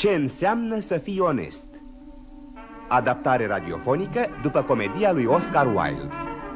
Ce înseamnă să fii onest? Adaptare radiofonică după comedia lui Oscar Wilde.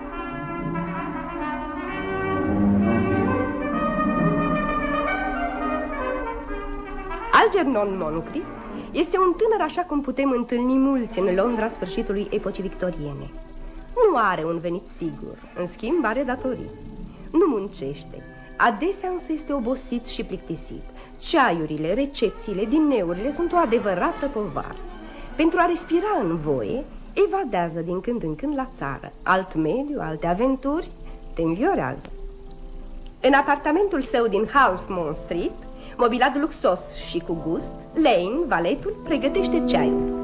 Algernon Moncrief este un tânăr așa cum putem întâlni mulți în Londra sfârșitului epocii victoriene. Nu are un venit sigur, în schimb are datorii. Nu muncește, adesea însă este obosit și plictisit. Ceaiurile, recepțiile, dineurile sunt o adevărată povară. Pentru a respira în voie, evadează din când în când la țară. Alt mediu, alte aventuri, te înviorează. În apartamentul său din Half Moon Street, mobilat luxos și cu gust, Lane, valetul, pregătește ceaiul.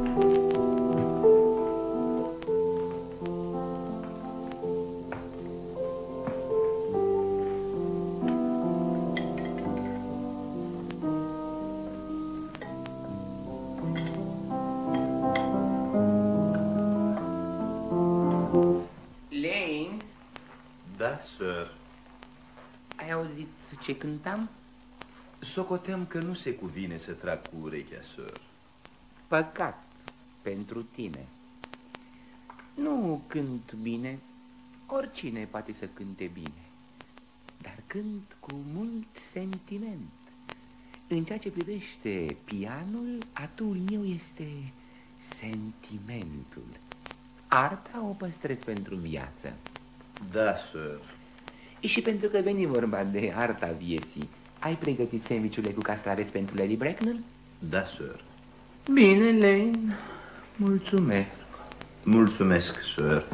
Lane? Da, sir. Ai auzit ce cântam? Socoteam că nu se cuvine să trag cu urechea, sir. Păcat pentru tine. Nu cânt bine, oricine poate să cânte bine, dar cânt cu mult sentiment. În ceea ce privește pianul, atul meu este sentimentul. Arta o păstrez pentru viață. Da, sir. Și pentru că veni vorba de arta vieții, ai pregătit sandvițurile cu castraveți pentru Lady Bracknell? Da, sir. Bine, Lane. Mulțumesc. Mulțumesc, sir.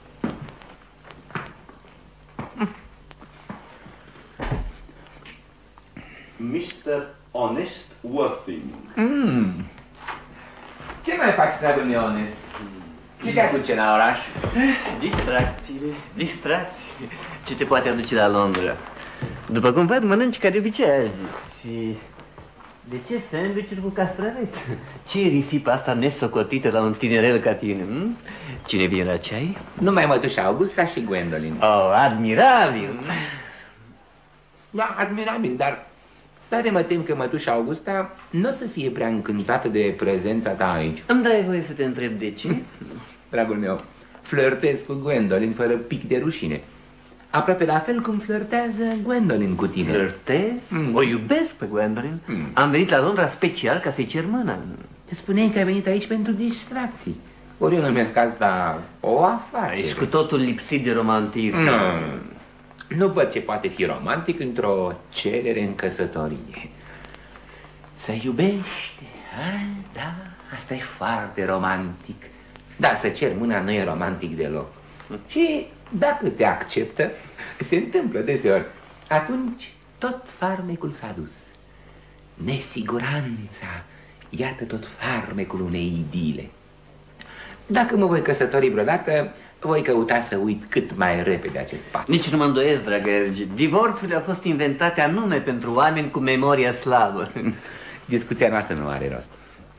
Mr. Honest Worthing. Ce mai faci, dragul meu onest? Ce te aduce la oraș? Distracțiile. Ce te poate aduce la Londra? După cum văd, mănânci ca de obicei azi. Și de ce sandwich-uri cu castraveți? Ce e risipa asta nesocotită la un tinerel ca tine? Cine vine la ceai? Numai mătușa Augusta și Gwendolyn. Oh, admirabil! Da, admirabil, dar tare mă tem că mătușa Augusta nu o să fie prea încântată de prezența ta aici. Îmi dai voie să te întreb de ce? Dragul meu, flirtez cu Gwendolyn fără pic de rușine. Aproape la fel cum flirtează Gwendolyn cu tine. Flirtez? O iubesc pe Gwendolyn. Am venit la Londra special ca să-i cer mâna. Te spuneai că ai venit aici pentru distracții. Ori eu numesc asta o afacere. Ești cu totul lipsit de romantism. Nu văd ce poate fi romantic într-o cerere în căsătorie. Să iubești, da, asta e foarte romantic. Dar să cer mâna nu e romantic deloc. Și dacă te acceptă, se întâmplă deseori, atunci tot farmecul s-a dus. Nesiguranța, iată tot farmecul unei idile. Dacă mă voi căsători vreodată, voi căuta să uit cât mai repede acest pact. Nici nu mă îndoiesc, dragă Elgi. Divorțurile au fost inventate anume pentru oameni cu memoria slabă. Discuția noastră nu are rost.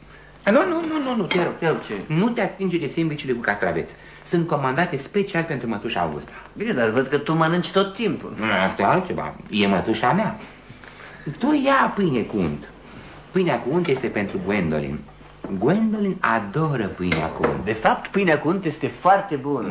Nu, te rog. Nu te atinge de sandwich-urile cu castraveți. Sunt comandate special pentru mătușa Augusta. Bine, dar văd că tu mănânci tot timpul. Asta e altceva, e mătușa mea. Tu ia pâine cu unt. Pâinea cu unt este pentru Gwendolyn. Gwendolyn adoră pâinea cu unt. De fapt, pâinea cu unt este foarte bună.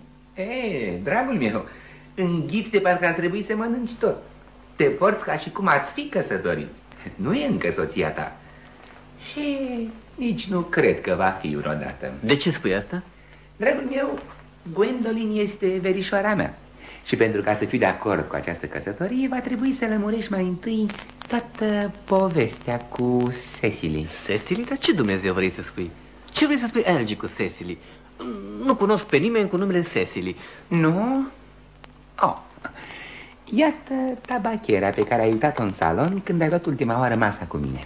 Dragul meu, înghiți de parcă ar trebui să mănânci tot. Te porți ca și cum ați fi căsătoriți. Nu e încă soția ta. Și nici nu cred că va fi vreodată. De ce spui asta? Dragul meu, Gwendolyn este verișoara mea. Și pentru ca să fiu de acord cu această căsătorie, va trebui să lămurești mai întâi toată povestea cu Cecily. Cecily? Dar ce Dumnezeu vrei să spui? Ce vrei să spui, Elgi, cu Cecily? Nu cunosc pe nimeni cu numele Cecily. Nu? Iată tabachera pe care ai uitat-o în salon când ai luat ultima oară masa cu mine.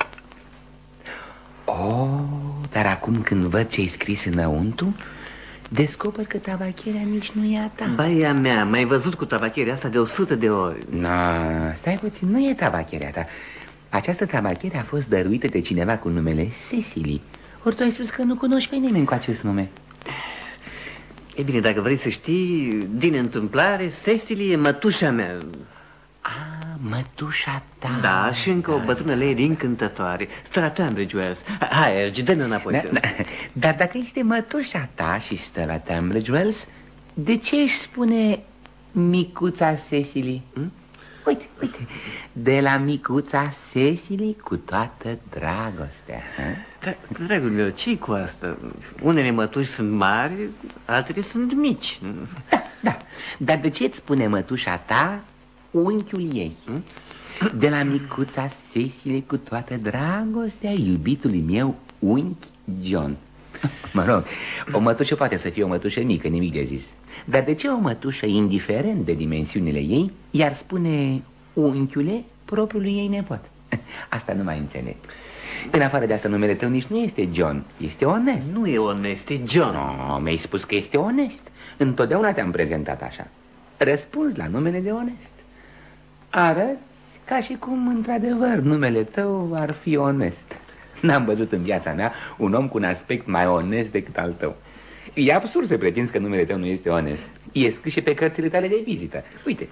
Dar acum când văd ce-ai scris înăuntru, descoper că tabachera nici nu e a ta. Baia mea, m-ai văzut cu tabachera asta de 100 de ori. Stai puțin, nu e tabachera ta. Această tabachera a fost dăruită de cineva cu numele Cecily. Ori tu ai spus că nu cunoști pe nimeni cu acest nume. E bine, dacă vrei să știi, din întâmplare, Cecily e mătușa mea. mătușa ta. Da, și încă o bătrână lady încântătoare, stă la Tunbridge Wells. Hai, Elgi, dă-ne înapoi. Dar dacă este mătușa ta și stă la Tunbridge Wells, de ce își spune micuța Cecily? Uite, de la micuța Cecily cu toată dragostea. Dragul meu, ce-i cu asta? Unele mătuși sunt mari, altele sunt mici. Da, dar de ce îți spune mătușa ta unchiul ei? De la micuța Cecily cu toată dragostea iubitului meu unchi John. Mă rog, o mătușă poate să fie o mătușă mică, nimic de zis. Dar de ce o mătușă, indiferent de dimensiunile ei, i-ar spune unchiule propriului ei nepot? Asta nu mai înțeleg. În afară de asta, numele tău nici nu este John, este Onest. Nu e Onest, e John. No, mi-ai spus că este Onest. Întotdeauna te-am prezentat așa. Răspunzi la numele de Onest. Arăți ca și cum, într-adevăr, numele tău ar fi Onest. N-am văzut în viața mea un om cu un aspect mai onest decât al tău. E absurd să pretinzi că numele tău nu este Onest. E scris și pe cărțile tale de vizită. Uite.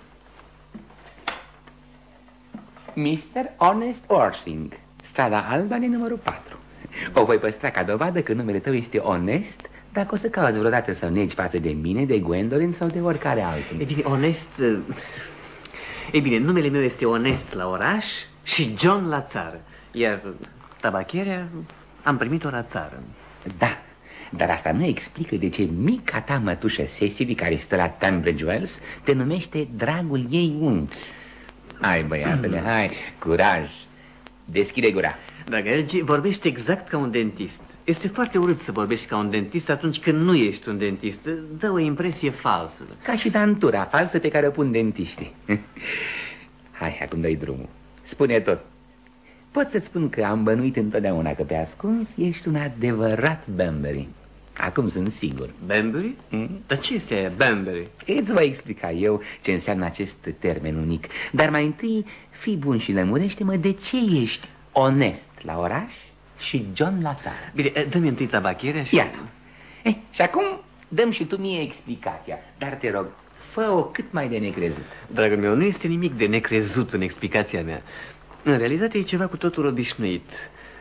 Mr. Honest Orsing, strada Albany, numărul 4. O voi păstra ca dovadă că numele tău este Onest, dacă o să cauți vreodată să negi față de mine, de Gwendolyn sau de oricare altul. E bine, Onest... E bine, numele meu este Onest la oraș și John la țară. Iar tabacherea am primit-o la țară. Da, dar asta nu explică de ce mica ta mătușă Cecily, care stă la Tunbridge Wells, te numește dragul ei unchi. Hai, băiatele, hai, curaj. Deschide gura. Dragă Elgi, vorbești exact ca un dentist. Este foarte urât să vorbești ca un dentist atunci când nu ești un dentist. Dă o impresie falsă. Ca și dantura falsă pe care o pun dentiștii. Hai, acum dă-i drumul. Spune tot. Pot să-ți spun că am bănuit întotdeauna că pe ascuns ești un adevărat Banbury. Acum sunt sigur. Banbury? Dar ce este aia, Banbury? Îți voi explica eu ce înseamnă acest termen unic. Dar mai întâi, fii bun și lămurește-mă de ce ești Onest la oraș și John la țară. Bine, dă-mi întâi tabacherea și... Iată. Și acum dăm și tu mie explicația. Dar te rog, fă-o cât mai de necrezut. Dragul meu, nu este nimic de necrezut în explicația mea. În realitate e ceva cu totul obișnuit.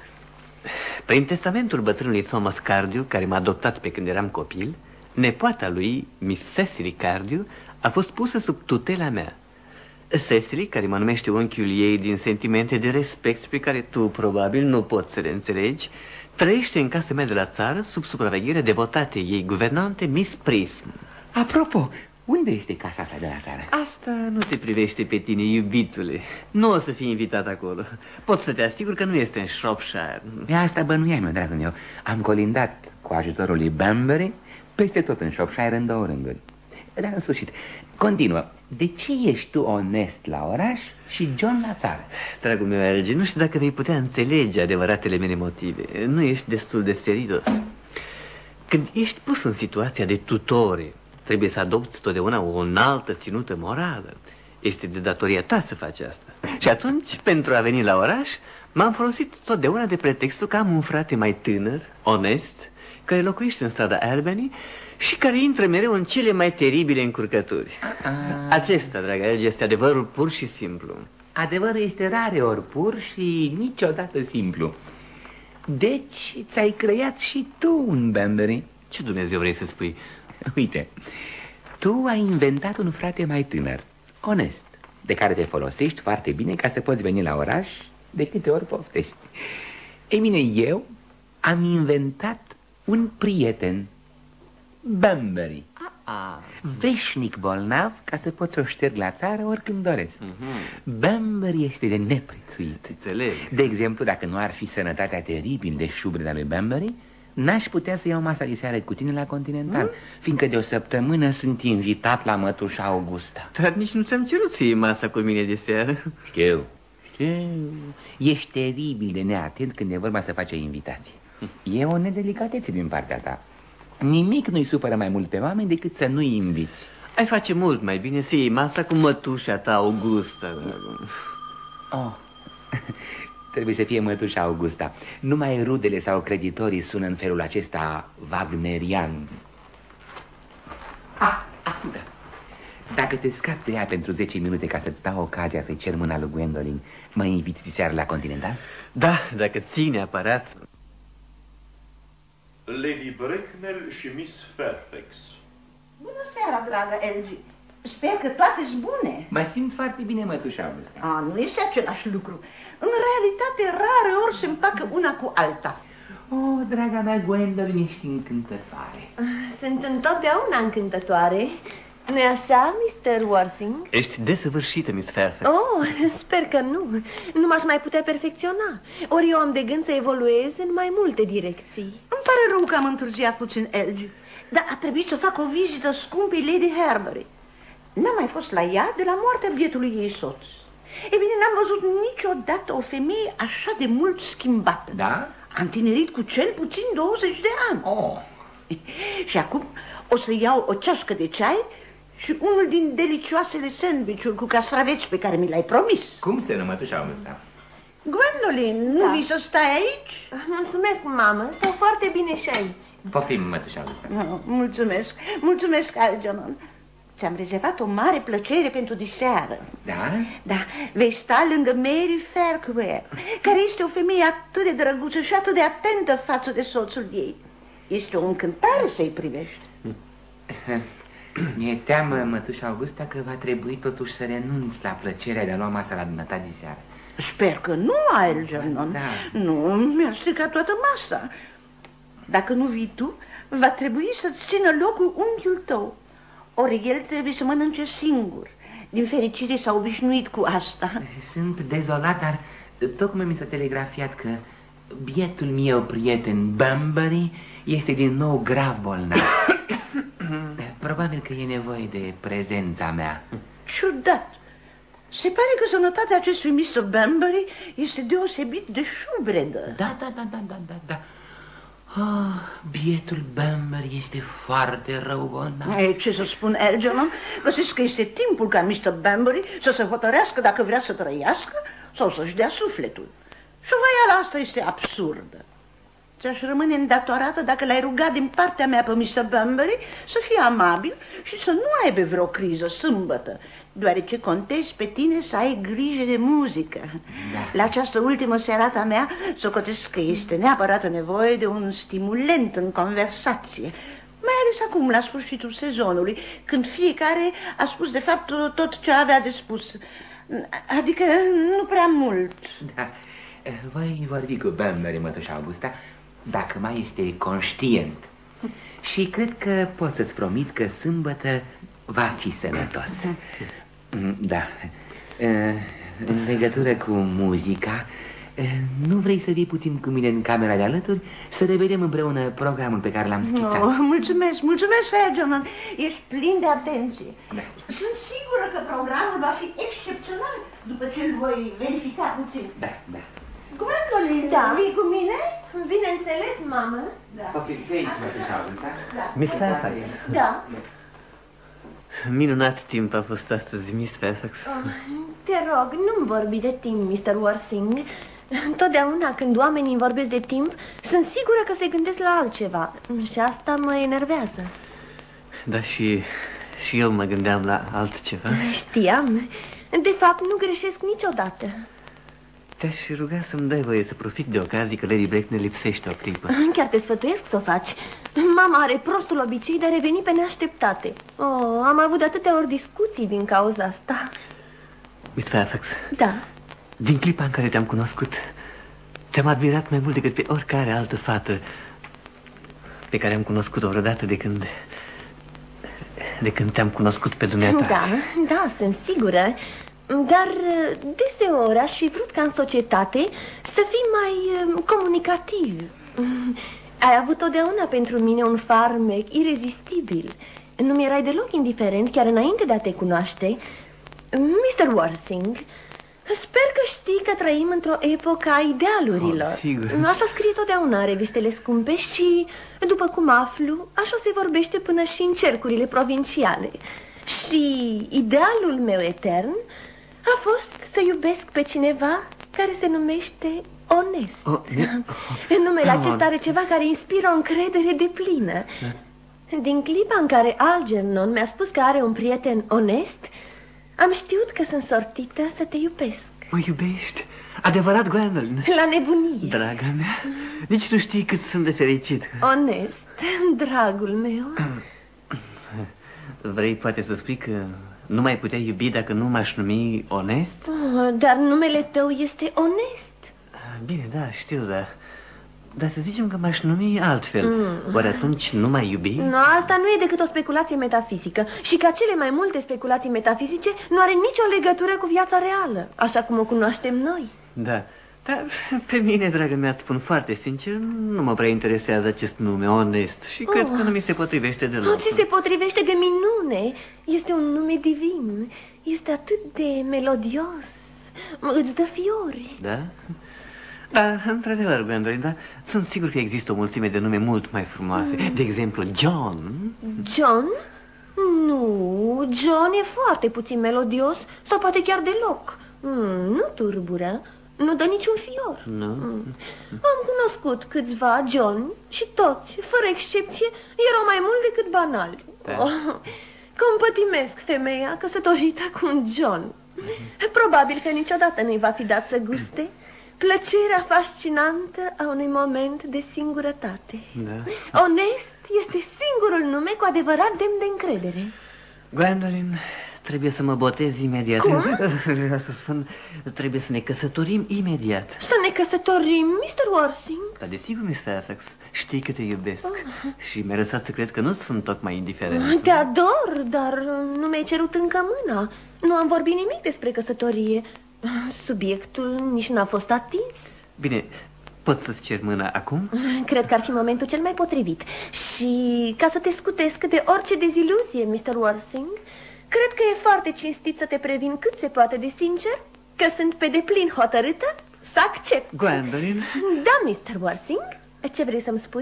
Prin testamentul bătrânului Thomas Cardew, care m-a adoptat pe când eram copil, nepoata lui, Miss Cecily Cardew, a fost pusă sub tutela mea. Cecily, care mă numește unchiul ei din sentimente de respect pe care tu probabil nu poți să le înțelegi, trăiește în casa mea de la țară sub supravegherea devotatei ei guvernante, Miss Prism. Apropo, unde este casa asta de la țară? Asta nu te privește pe tine, iubitule. Nu o să fii invitat acolo. Pot să te asigur că nu este în Shropshire. Pe asta bănuiam eu, dragul meu. Am colindat cu ajutorul lui Banbury peste tot în Shropshire în 2 rânduri. Dar în sfârșit, continuă. De ce ești tu Onest la oraș și John la țară? Dragul meu, Elgi, nu știu dacă vei putea înțelege adevăratele mele motive. Nu ești destul de serios. Când ești pus în situația de tutore, trebuie să adopți totdeauna o înaltă ținută morală. Este de datoria ta să faci asta. Și atunci, pentru a veni la oraș, m-am folosit totdeauna de pretextul că am un frate mai tânăr, Onest, care locuiește în strada Albany și care intră mereu în cele mai teribile încurcături. Acesta, dragă Elgi, este adevărul pur și simplu. Adevărul este rareori pur și niciodată simplu. Deci ți-ai creat și tu un Banbury. Ce Dumnezeu vrei să spui? Uite, tu ai inventat un frate mai tânăr, Onest, de care te folosești foarte bine ca să poți veni la oraș de câte ori poftești. Ei bine, eu am inventat un prieten, Banbury, veșnic bolnav ca să poți o șterg la țară oricând doresc. Banbury este de neprețuit. De exemplu, dacă nu ar fi sănătatea teribil de șubredă a lui Banbury, n-aș putea să iau masa de seară cu tine la Continental, fiindcă de o săptămână sunt invitat la mătușa Augusta. Dar nici nu ți-am cerut să iei masa cu mine de seară. Știu. Ești teribil de neatent când e vorba să faci o invitație. E o nedelicatețe din partea ta. Nimic nu-i supără mai mult pe oameni decât să nu-i inviți. Ai face mult mai bine să iei masa cu mătușa ta, Augusta. Trebuie să fie mătușa Augusta. Numai rudele sau creditorii sună în felul acesta wagnerian. Ascultă. Dacă te scapi de ea pentru 10 minute ca să-ți dau ocazia să-i cer mâna lui Gwendolyn, mă inviți diseară la Continental? Da, dacă ții neapărat. Lady Bracknell și Miss Fairfax. Bună seara, dragă Elgie. Sper că toate-s bune. Mă simt foarte bine, mătușa Augusta. Nu este același lucru. În realitate, rare ori se împacă una cu alta. Oh, draga mea Gwendolyn, ești încântătoare. Sunt întotdeauna încântătoare. Nu-i așa, Mr. Worsing? Ești desăvârșită, Miss Fairfax. Oh, sper că nu. Nu m-aș mai putea perfecționa. Ori eu am de gând să evoluez în mai multe direcții. Îmi pare rău că am întârziat puțin, Elgie, dar a trebuit să fac o vizită scumpei Lady Harbury. N-am mai fost la ea de la moartea bietului ei soț. E bine, n-am văzut niciodată o femeie așa de mult schimbată. Da? Am tinerit cu cel puțin 20 de ani. Oh. Și acum o să iau o ceașcă de ceai și unul din delicioasele sandwich-uri cu castraveți pe care mi l-ai promis. Cum se numă, mătușa Augusta? Gwendolyn, nu vii să stai aici? Mulțumesc, mamă. Stau foarte bine și aici. Poftim, mătușa Augusta. Mulțumesc, mulțumesc, Algernon. Ți-am rezervat o mare plăcere pentru diseară. Da? Da, vei sta lângă Mary Farquhar, care este o femeie atât de drăguță și atât de atentă față de soțul ei. Este o încântare să-i privești. Mi-e teamă, mătușa Augusta, că va trebui totuși să renunț la plăcerea de a lua masa la dumneata diseară. Sper că nu, Algernon. Da. Nu, mi-a stricat toată masa. Dacă nu vii tu, va trebui să-ți țină locul unchiul tău. Ori el trebuie să mănânce singur. Din fericire s-a obișnuit cu asta. Sunt dezolat, dar tocmai mi s-a telegrafiat că bietul meu prieten Bunbury este din nou grav bolnav. Probabil că e nevoie de prezența mea. Ciudat. Se pare că sănătatea acestui Mr. Bunbury este deosebit de șubredă. Da. Oh, bietul Bunbury este foarte rău bolnav. Ce să spun, Algernon? Găsesc că este timpul ca Mr. Bunbury să se hotărească dacă vrea să trăiască sau să-și dea sufletul. Șovaiala asta este absurdă. Ți-aș rămâne îndatorată dacă l-ai rugat din partea mea pe Mr. Bunbury să fie amabil și să nu aibă vreo criză sâmbătă, deoarece contezi pe tine să ai grijă de muzică. Da. La această ultimă serată a mea socotesc că este neapărat nevoie de un stimulent în conversație, mai ales acum, la sfârșitul sezonului, când fiecare a spus de fapt tot ce avea de spus. Adică nu prea mult. Da. Voi vorbi cu Bunbury, mătușa Augusta, dacă mai este conștient. Și cred că pot să-ți promit că sâmbătă va fi sănătos. Da. În legătură cu muzica, nu vrei să vii puțin cu mine în camera de alături să revedem împreună programul pe care l-am schițat? Mulțumesc, Algernon. Ești plin de atenție. Da. Sunt sigură că programul va fi excepțional după ce îl voi verifica puțin. Da. Gwendolyn, vii cu mine? Bineînțeles, mamă. Da. Miss Fairfax. Da. Minunat timp a fost astăzi, Miss Fairfax. Te rog, nu-mi vorbi de timp, Mr. Worsing. Întotdeauna când oamenii îmi vorbesc de timp, sunt sigură că se gândesc la altceva. Și asta mă enervează. Da, și eu mă gândeam la altceva. Știam. De fapt, nu greșesc niciodată. Te-aș ruga să-mi dai voie să profit de ocazii că Lady Bracknell lipsește o clipă. Chiar te sfătuiesc să o faci. Mama are prostul obicei de a reveni pe neașteptate. Am avut de atâtea ori discuții din cauza asta. Miss Fairfax. Da. Din clipa în care te-am cunoscut, te-am admirat mai mult decât pe oricare altă fată pe care am cunoscut-o vreodată de când te-am cunoscut pe dumneata. Da, sunt sigură. Dar deseori aș fi vrut ca în societate să fii mai comunicativ. Ai avut totdeauna pentru mine un farmec irezistibil. Nu mi-erai deloc indiferent chiar înainte de a te cunoaște. Mr. Worsing, sper că știi că trăim într-o epocă a idealurilor. Sigur. Așa scrie totdeauna în revistele scumpe și, după cum aflu, așa se vorbește până și în cercurile provinciale. Și idealul meu etern a fost să iubesc pe cineva care se numește onest. Numele acesta are ceva care inspiră o încredere deplină. Din clipa în care Algernon mi-a spus că are un prieten onest, am știut că sunt sortită să te iubesc. Mă iubești? Adevărat, Gwendolyn? La nebunie. Draga mea, nici nu știi cât sunt de fericit. Onest, dragul meu. Vrei poate să spui că nu mai puteai iubi dacă nu m-aș numi onest? Dar numele tău este Onest. Bine, da, știu, dar să zicem că m-aș numi altfel. Oare atunci nu mai iubi? No, asta nu e decât o speculație metafizică. Și ca cele mai multe speculații metafizice, nu are nicio legătură cu viața reală, așa cum o cunoaștem noi. Da, dar pe mine, dragă mea, îți spun foarte sincer, nu mă prea interesează acest nume, Onest. Și cred că nu mi se potrivește deloc. Ți se potrivește de minune. Este un nume divin. Este atât de melodios. Îți dă fiori. Da? Da, într-adevăr, Gwendolyn, dar sunt sigur că există o mulțime de nume mult mai frumoase. De exemplu, John. John? Nu, John e foarte puțin melodios. Sau poate chiar deloc. Nu turbură. Nu dă niciun fior. Nu? Am cunoscut câțiva John și toți, fără excepție, erau mai mult decât banali. Compătimesc femeia căsătorită cu un John. Probabil că niciodată nu-i va fi dat să guste plăcerea fascinantă a unui moment de singurătate. Onest este singurul nume cu adevărat demn de încredere. Gwendolyn, trebuie să mă botez imediat. Cum? Vreau să spun, trebuie să ne căsătorim imediat. Să ne căsătorim, Mr. Worsing? Dar desigur, Miss Fairfax, știi că te iubesc. Și mi-ai lăsat să cred că nu sunt tocmai indiferent. Te ador, dar nu mi-ai cerut încă mâna. Nu am vorbit nimic despre căsătorie. Subiectul nici n-a fost atins. Bine, pot să-ți cer mâna acum? Cred că ar fi momentul cel mai potrivit. Și ca să te scutesc de orice deziluzie, Mr. Worsing, cred că e foarte cinstit să te previn cât se poate de sincer că sunt pe deplin hotărâtă să accept. Gwendolyn? Da, Mr. Worsing. Ce vrei să-mi spui?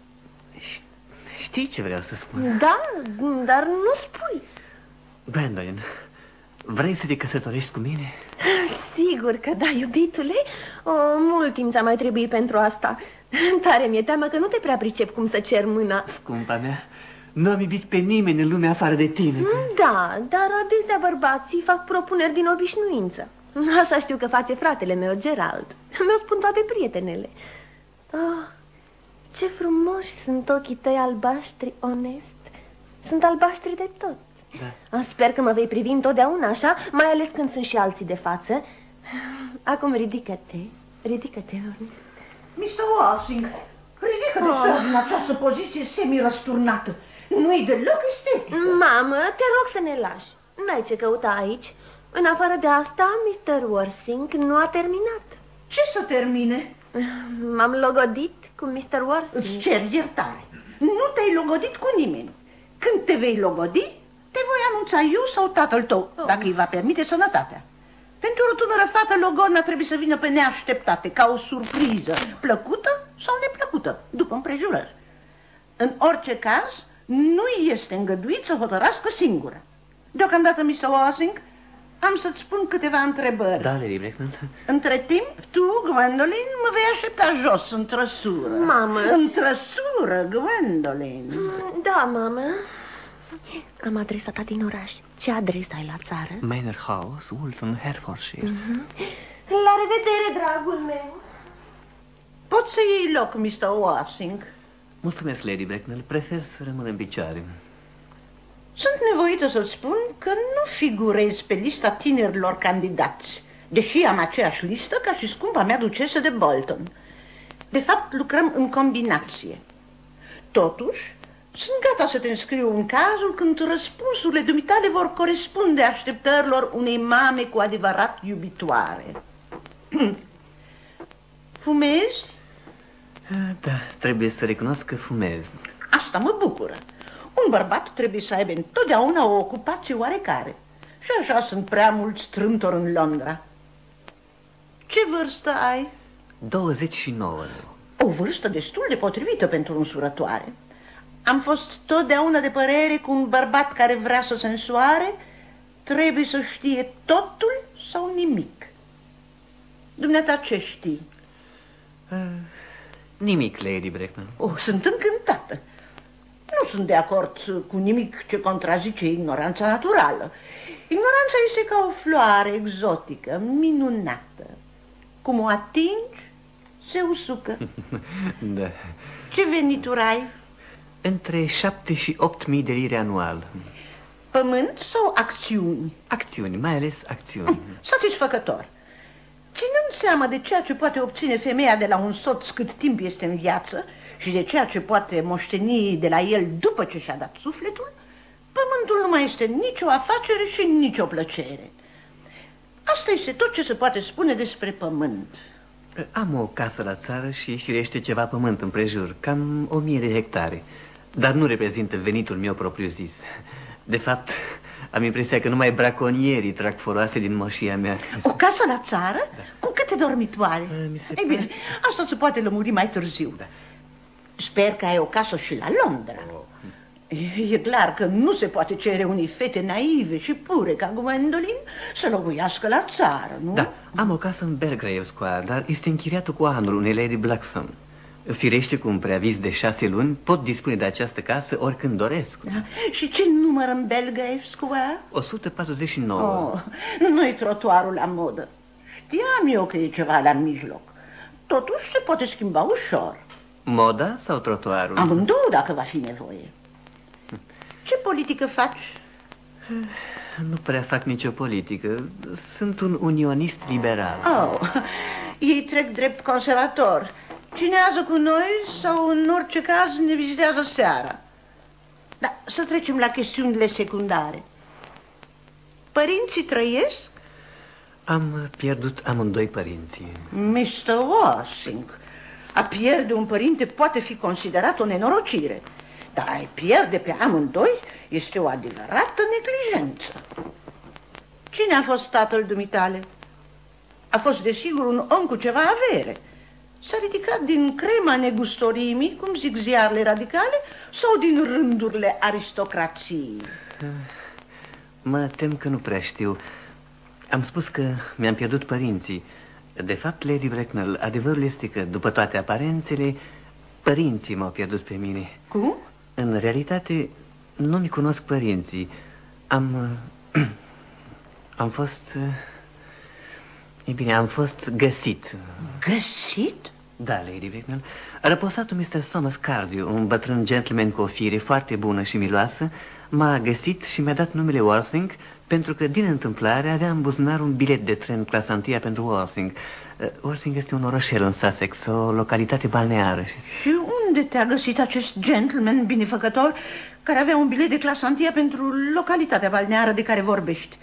Știi ce vreau să spun? Da, dar nu spui. Gwendolyn, vrei să te căsătorești cu mine? Sigur că da, iubitule. Mult timp ți-a mai trebuit pentru asta. Tare mi-e teamă că nu te prea pricep cum să cer mâna. Scumpa mea, nu am iubit pe nimeni în lumea afară de tine. Da, dar adesea bărbații fac propuneri din obișnuință. Așa știu că face fratele meu, Gerald. Mi-o spun toate prietenele. Ce frumoși sunt ochii tăi albaștri, Onest. Sunt albaștri de tot. Da. Sper că mă vei privi întotdeauna așa, mai ales când sunt și alții de față. Acum ridică-te, ridică-te, Onest. Mr. Worsing, ridică-te din această poziție semi-răsturnată. Nu-i deloc estetică. Mamă, te rog să ne lași. N-ai ce căuta aici. În afară de asta, Mr. Worsing nu a terminat. Ce să termine? M-am logodit cu Mr. Worsing. Îți cer iertare. Nu te-ai logodit cu nimeni. Când te vei logodi, te voi anunța eu sau tatăl tău, dacă îi va permite sănătatea. Pentru o tânără fată, logodna trebuie să vină pe neașteptate, ca o surpriză, plăcută sau neplăcută, după împrejurări. În orice caz, nu este îngăduit să hotărască singură. Deocamdată, Mr. Worsing, am să-ți spun câteva întrebări. Da, Lady Bracknell. Între timp, tu, Gwendolyn, mă vei aștepta jos, în trăsură. Mamă. În trăsură, Gwendolyn. Da, mamă. Am adresa ta din oraș. Ce adresă ai la țară? Manor House, Woolton, Herefordshire. La revedere, dragul meu. Poți să iei loc, Mr. Worsing? Mulțumesc, Lady Bracknell. Prefer să rămân în picioare. Sunt nevoită să-ți spun că nu figurez pe lista tinerilor candidați, deși am aceeași listă ca și scumpa mea ducesă de Bolton. De fapt, lucrăm în combinație. Totuși, sunt gata să te înscriu în cazul când răspunsurile dumitale vor corespunde așteptărilor unei mame cu adevărat iubitoare. Fumezi? Da, trebuie să recunosc că fumez. Asta mă bucură. Un bărbat trebuie să aibă întotdeauna o ocupație oarecare. Și așa sunt prea mulți strâmtori în Londra. Ce vârstă ai? 29. O vârstă destul de potrivită pentru însurătoare. Am fost totdeauna de părere că un bărbat care vrea să se însoare trebuie să știe totul sau nimic. Dumneata ce știi? Nimic, Lady Bracknell. Sunt încântată. Nu sunt de acord cu nimic ce contrazice ignoranța naturală. Ignoranța este ca o floare exotică, minunată. Cum o atingi, se usucă. Da. Ce venituri ai? Între 7 și 8.000 de lire anual. Pământ sau acțiuni? Acțiuni, mai ales acțiuni. Satisfăcător. Ținând seama de ceea ce poate obține femeia de la un soț cât timp este în viață și de ceea ce poate moșteni de la el după ce și-a dat sufletul, pământul nu mai este nicio afacere și nicio plăcere. Asta este tot ce se poate spune despre pământ. Am o casă la țară și firește ceva pământ împrejur, cam 1000 de hectare. Dar nu reprezintă venitul meu propriu-zis. De fapt, am impresia că numai braconierii trag foloase din moșia mea. O casă la țară? Da. Cu câte dormitoare? Ei bine, asta se poate lămuri mai târziu. Da. Sper că ai o casă și la Londra. E clar că nu se poate cere unei fete naive și pure ca Gwendolyn să locuiască la țară, nu? Da, am o casă în Belgrave Square, dar este închiriată cu anul unei Lady Blackstone. Firește, cu un preaviz de 6 luni, pot dispune de această casă oricând doresc. Da. Și ce număr în Belgrave Square? 149. Oh, nu-i trotuarul la modă. Știam eu că e ceva la mijloc. Totuși se poate schimba ușor. Moda sau trotuarul? Amândouă, dacă va fi nevoie. Ce politică faci? Nu prea fac nicio politică. Sunt un unionist liberal. Oh, ei trec drept conservator. Cinează cu noi sau, în orice caz, ne vizitează seara. Da, să trecem la chestiunile secundare. Părinții trăiesc? Am pierdut amândoi părinții. Mr. Washing, a pierde un părinte poate fi considerat o nenorocire, dar a pierde pe amândoi este o adevărată neglijență. Cine a fost tatăl dumitale? A fost desigur un om cu ceva avere. S-a ridicat din crema negustorimii, cum zic ziarele radicale, sau din rândurile aristocrației? Mă tem că nu prea știu. Am spus că mi-am pierdut părinții. De fapt, Lady Bracknell, adevărul este că, după toate aparențele, părinții m-au pierdut pe mine. Cum? În realitate, nu mi cunosc părinții. Am fost... E bine, am fost găsit. Găsit? Da, Lady Bracknell. Răposatul Mr. Thomas Cardew, un bătrân gentleman cu o fire foarte bună și miloasă, m-a găsit și mi-a dat numele Worthing, pentru că, din întâmplare, avea în buzunar un bilet de tren clasa 1 pentru Worthing. Worthing este un orășel în Sussex, o localitate balneară. Și unde te-a găsit acest gentleman binefăcător care avea un bilet de clasa 1 pentru localitatea balneară de care vorbești?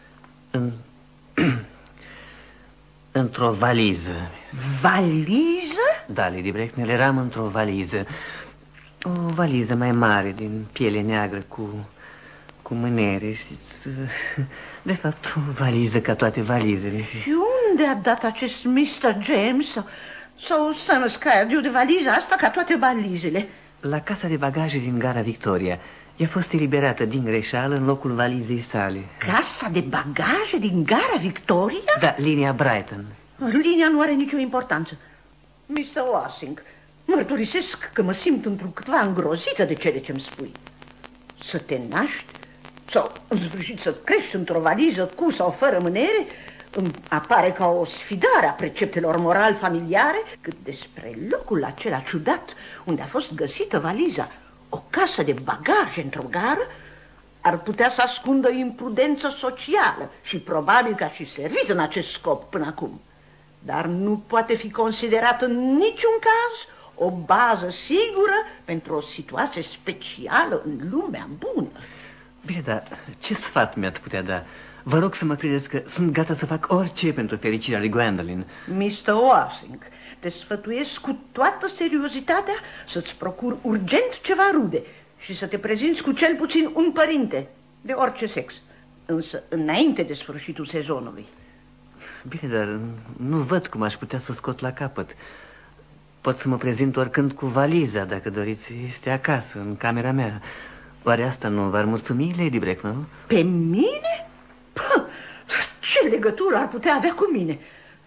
Într-o valiză. Valiză? Da, Lady Bracknell, eram într-o valiză. O valiză mai mare, din piele neagră, cu mânere, știți? De fapt, o valiză ca toate valizele. Și unde a dat acest Mr. James sau Thomas Cardew de valiza asta ca toate valizele? La casa de bagaje din gara Victoria. Ea a fost eliberată din greșeală în locul valizei sale. Casa de bagaje din gara Victoria? Da, linia Brighton. Linia nu are nicio importanță. Mr. Washing, mărturisesc că mă simt întrucâtva îngrozită de cele ce-mi spui. Să te naști sau, în sfârșit, să crești într-o valiză cu sau fără mânere îmi apare ca o sfidare a preceptelor moral familiare, cât despre locul acela ciudat unde a fost găsită valiza, o casă de bagaje într-o gară, ar putea să ascundă imprudență socială și probabil că a și servit în acest scop până acum. Dar nu poate fi considerat în niciun caz o bază sigură pentru o situație specială în lumea bună. Bine, dar ce sfat mi-ați putea da? Vă rog să mă credeți că sunt gata să fac orice pentru fericirea lui Gwendolyn. Mr. Washing, te sfătuiesc cu toată seriozitatea să-ți procuri urgent ceva rude și să te prezinți cu cel puțin un părinte de orice sex, însă înainte de sfârșitul sezonului. Bine, dar nu văd cum aș putea să o scot la capăt. Pot să mă prezint oricând cu valiza, dacă doriți. Este acasă, în camera mea. Oare asta nu v-ar mulțumi, Lady Bracknell? Pe mine? Pă, ce legătură ar putea avea cu mine?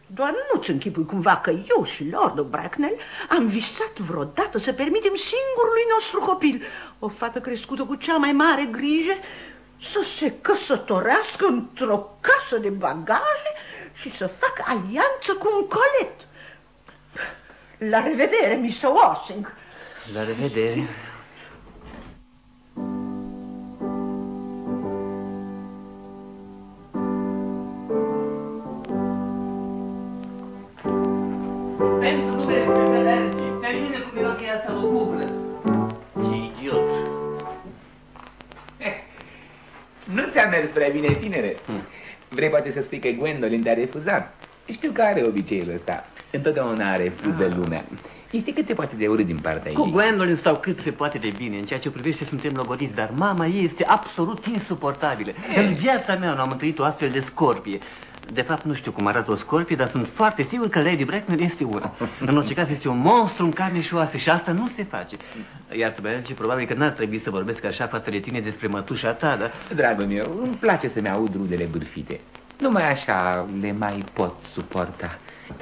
Doar nu-ți închipui cumva că eu și Lordul Bracknell am visat vreodată să permitem singurului nostru copil, o fată crescută cu cea mai mare grijă, să se căsătorească într-o casă de bagaje și să facă alianță cu un colet. La revedere, Mr. Washing. La revedere. Pentru numele preferenții, termină cu melodia asta lugubră. Ce idiot. Nu ți-a mers prea bine, tinere. Vrei poate să spui că Gwendolyn te-a refuzat? Știu că are obiceiul ăsta. Întotdeauna refuză lumea. Este cât se poate de urât din partea ei. Cu Gwendolyn stau cât se poate de bine. În ceea ce privește suntem logodiți, dar mama ei este absolut insuportabilă. În viața mea nu am întâlnit o astfel de scorpie. De fapt, nu știu cum arată o scorpie, dar sunt foarte sigur că Lady Bracknell este una. În orice caz, este un monstru în carne și oase și asta nu se face. Iar tu, probabil că n-ar trebui să vorbesc așa față de tine despre mătușa ta, dar... Dragul meu, îmi place să-mi aud rudele bârfite. Numai așa le mai pot suporta.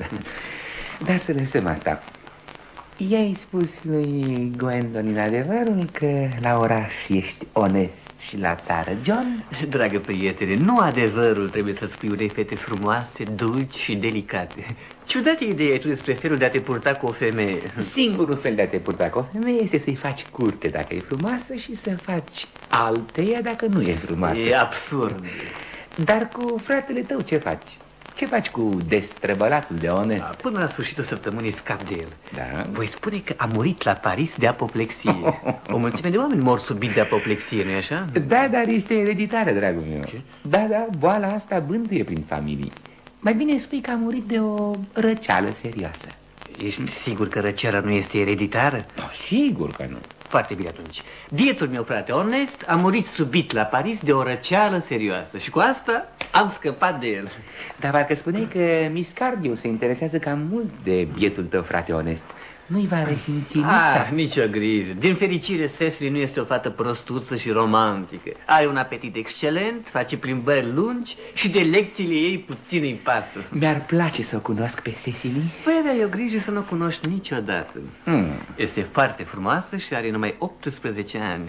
Dar să lăsăm asta. I-ai spus lui Gwendolyn adevărul că la oraș ești onest și la țară, John? Dragă prietene, nu adevărul trebuie să spui unei fete frumoase, dulci și delicate. Ciudată idee tu despre felul de a te purta cu o femeie. Singurul fel de a te purta cu o femeie este să-i faci curte dacă e frumoasă și să faci alteia dacă nu e frumoasă. E absurd. Dar cu fratele tău ce faci? Ce faci cu destrăbălatul de onest? Până la sfârșitul săptămânii scap de el. Da? Voi spune că a murit la Paris de apoplexie. O mulțime de oameni mor subit de apoplexie, nu-i așa? Da, dar este ereditară, dragul meu. Ce? Da, boala asta bântuie prin familii. Mai bine spui că a murit de o răceală serioasă. Ești sigur că răceala nu este ereditară? Sigur că nu. Foarte bine atunci. Bietul meu frate onest a murit subit la Paris de o răceală serioasă. Și cu asta am scăpat de el. Dar parcă spuneai că Miss Cardew se interesează cam mult de bietul tău frate onest. Nu-i va resimți lipsa? Nicio grijă. Din fericire, Cecily nu este o fată prostuță și romantică. Are un apetit excelent, face plimbări lungi și de lecțiile ei puțin îi pasă. Mi-ar place să o cunosc pe Cecily. Păi avea o grijă să nu o cunoști niciodată. Este foarte frumoasă și are numai 18 ani.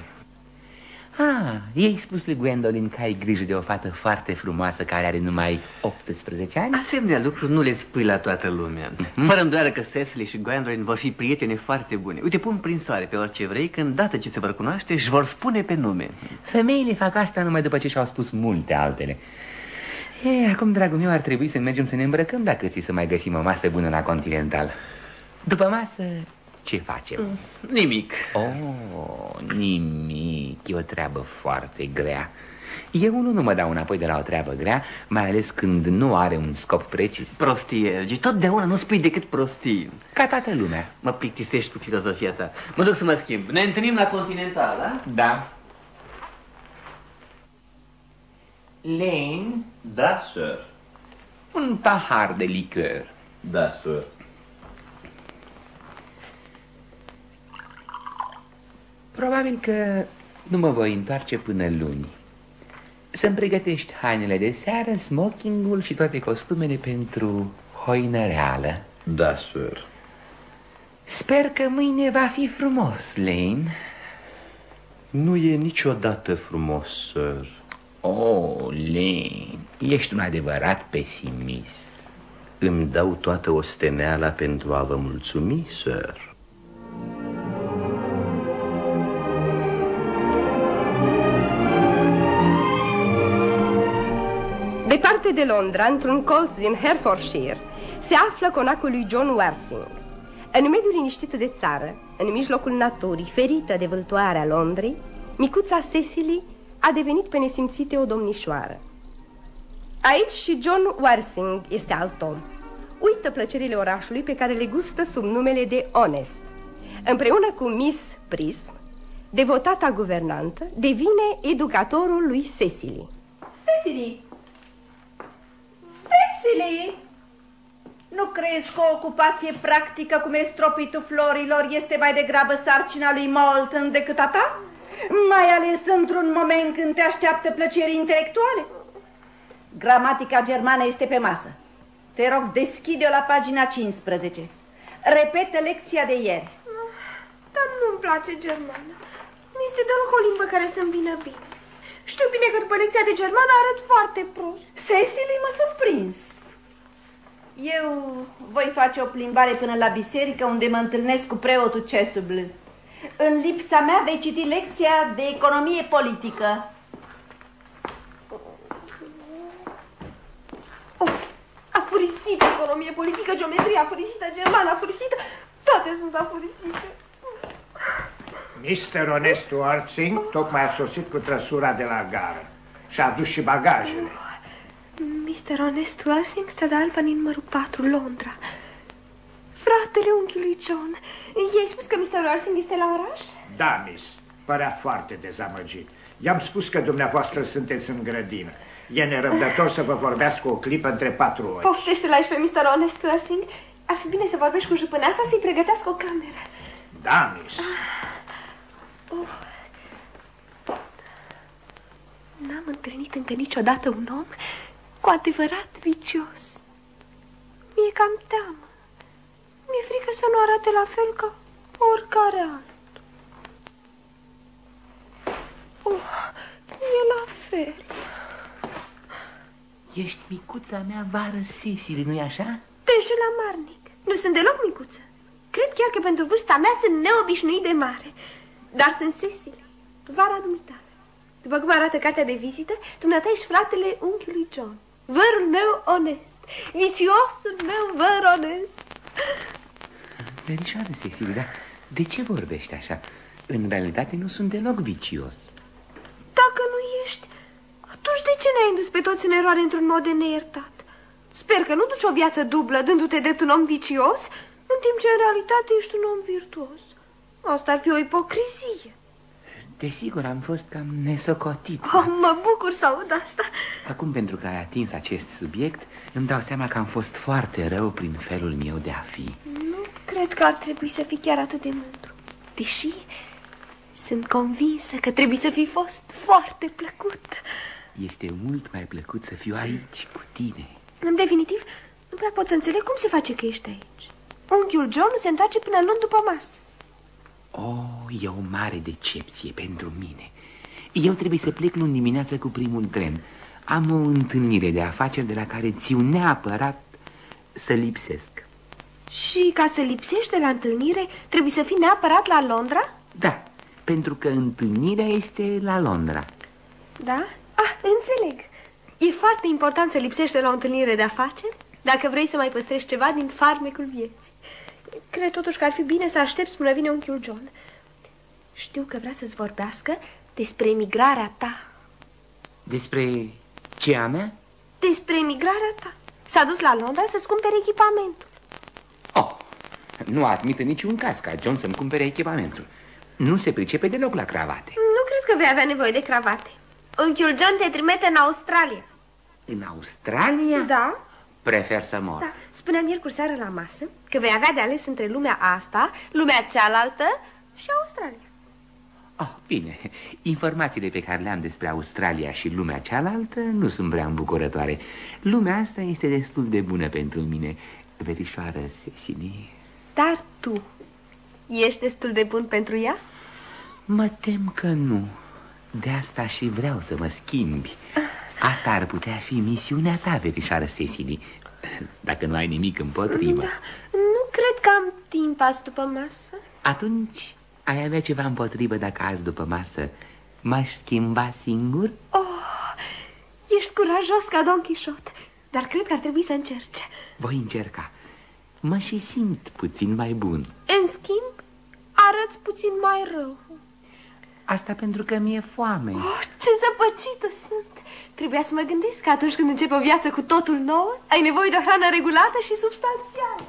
I-ai spus lui Gwendolyn că ai grijă de o fată foarte frumoasă care are numai 18 ani? Asemenea lucruri nu le spui la toată lumea. Fără îndoială că Cecily și Gwendolyn vor fi prietene foarte bune. Uite, pun prin soare pe orice vrei, că îndată ce se vor cunoaște își vor spune pe nume. Femeile fac asta numai după ce și-au spus multe altele. Acum, dragul meu, ar trebui să mergem să ne îmbrăcăm dacă ți să mai găsim o masă bună la Continental. După masă, ce facem? Nimic. Nimic. E o treabă foarte grea. Eu nu mă dau înapoi de la o treabă grea, mai ales când nu are un scop precis. Prostie, Elgi, totdeauna nu spui decât prostii. Ca toată lumea. Mă plictisești cu filozofia ta. Mă duc să mă schimb. Ne întâlnim la Continental, da? Da. Lane? Da, sir. Un pahar de liqueur. Da, sir. Probabil că nu mă voi întoarce până luni. Să-mi pregătești hainele de seară, smokingul și toate costumele pentru hoină reală. Da, sir. Sper că mâine va fi frumos, Lane. Nu e niciodată frumos, sir. Lane, ești un adevărat pesimist. Îmi dau toată osteneala pentru a vă mulțumi, sir. Departe de Londra, într-un colț din Herefordshire, se află conacul lui John Warsing. În mediul liniștit de țară, în mijlocul naturii, ferită de vâltoarea Londrei, micuța Cecily a devenit pe nesimțite o domnișoară. Aici și John Warsing este alt om. Uită plăcerile orașului pe care le gustă sub numele de Honest. Împreună cu Miss Prism, devotata guvernantă, devine educatorul lui Cecily. Cecily! Cecily! Nu crezi că o ocupație practică cum e stropitul florilor este mai degrabă sarcina lui Moulton decât a ta? Mai ales într-un moment când te așteaptă plăceri intelectuale? Gramatica germană este pe masă. Te rog, deschide-o la pagina 15. Repete lecția de ieri. Dar nu-mi place germana. Nu este deloc o limbă care să-mi vină bine. Știu bine că după lecția de germană arăt foarte prost. Cecily, m-a surprins. Eu voi face o plimbare până la biserică, unde mă întâlnesc cu preotul Chasuble. În lipsa mea vei citi lecția de economie politică. Of, afurisită economie politică, geometrie afurisită, germană afurisită, toate sunt afurisite. Mr. Onestu Artsing tocmai a sosit cu trăsura de la gară și a adus și bagajele. Mr. Onestu Artsing stă de alba din numărul 4, Londra. Fratele unchiului John. I-ai spus că Mr. Artsing este la oraș? Da, miss. Părea foarte dezamăgit. I-am spus că dumneavoastră sunteți în grădină. E nerăbdător să vă vorbească o clipă între 4 ori. Poftește-l aici pe Mr. Onestu Artsing. Ar fi bine să vorbești cu jupâneața să-i pregătească o cameră. Da, miss. N-am întâlnit încă niciodată un om cu adevărat vicios. Mi-e cam teamă. Mi-e frică să nu arate la fel ca oricare altul. E la fel. Ești micuța mea vară, Cecily, nu-i așa? Te înșel amarnic. Nu sunt deloc micuță. Cred chiar că pentru vârsta mea sunt neobișnuit de mare. Dar sunt Cecily, vara dumitale. După cum arată cartea de vizită, dumneata ești fratele unchiului John. Vărul meu onest, viciosul meu văr onest. Verișoară, Cecily, dar de ce vorbești așa? În realitate nu sunt deloc vicios. Dacă nu ești, atunci de ce ne-ai indus pe toți în eroare într-un mod de neiertat? Sper că nu duci o viață dublă dându-te drept un om vicios, în timp ce în realitate ești un om virtuos. Asta ar fi o ipocrizie. Desigur, am fost cam nesocotit. Mă bucur să aud asta. Acum, pentru că ai atins acest subiect, îmi dau seama că am fost foarte rău prin felul meu de a fi. Nu cred că ar trebui să fii chiar atât de mândru. Deși sunt convinsă că trebuie să fi fost foarte plăcut. Este mult mai plăcut să fiu aici cu tine. În definitiv, nu prea pot să înțeleg cum se face că ești aici. Unchiul John nu se întoarce până luni după masă. E o mare decepție pentru mine. Eu trebuie să plec luni dimineață cu primul tren. Am o întâlnire de afaceri de la care țiu neapărat să lipsesc. Și ca să lipsești de la întâlnire, trebuie să fii neapărat la Londra? Da, pentru că întâlnirea este la Londra. Da? Înțeleg. E foarte important să lipsești de la o întâlnire de afaceri dacă vrei să mai păstrezi ceva din farmecul vieții. Cred totuși că ar fi bine să aștepți până vine unchiul John. Știu că vrea să-ți vorbească despre emigrarea ta. Despre ce a mea? Despre emigrarea ta. S-a dus la Londra să-ți cumpere echipamentul. Nu admit în niciun caz ca John să-mi cumpere echipamentul. Nu se pricepe deloc la cravate. Nu cred că vei avea nevoie de cravate. Unchiul John te trimite în Australia. În Australia? Da. Prefer să mor. Da. Spuneam miercuri seară la masă că vei avea de ales între lumea asta, lumea cealaltă și Australia. Bine. Informațiile pe care le-am despre Australia și lumea cealaltă nu sunt prea îmbucurătoare. Lumea asta este destul de bună pentru mine, verișoară Cecily. Dar tu ești destul de bun pentru ea? Mă tem că nu. De asta și vreau să mă schimbi. Asta ar putea fi misiunea ta, verișoară Cecily, dacă nu ai nimic împotrivă. Da, nu cred că am timp azi după masă. Atunci ai avea ceva împotrivă dacă azi după masă m-aș schimba singur? Ești curajos ca Don Quixote, dar cred că ar trebui să încerci. Voi încerca. Mă și simt puțin mai bun. În schimb, arăți puțin mai rău. Asta pentru că mi-e foame. Ce zăpăcită sunt. Trebuia să mă gândesc că atunci când începe o viață cu totul nouă, ai nevoie de o hrană regulată și substanțială.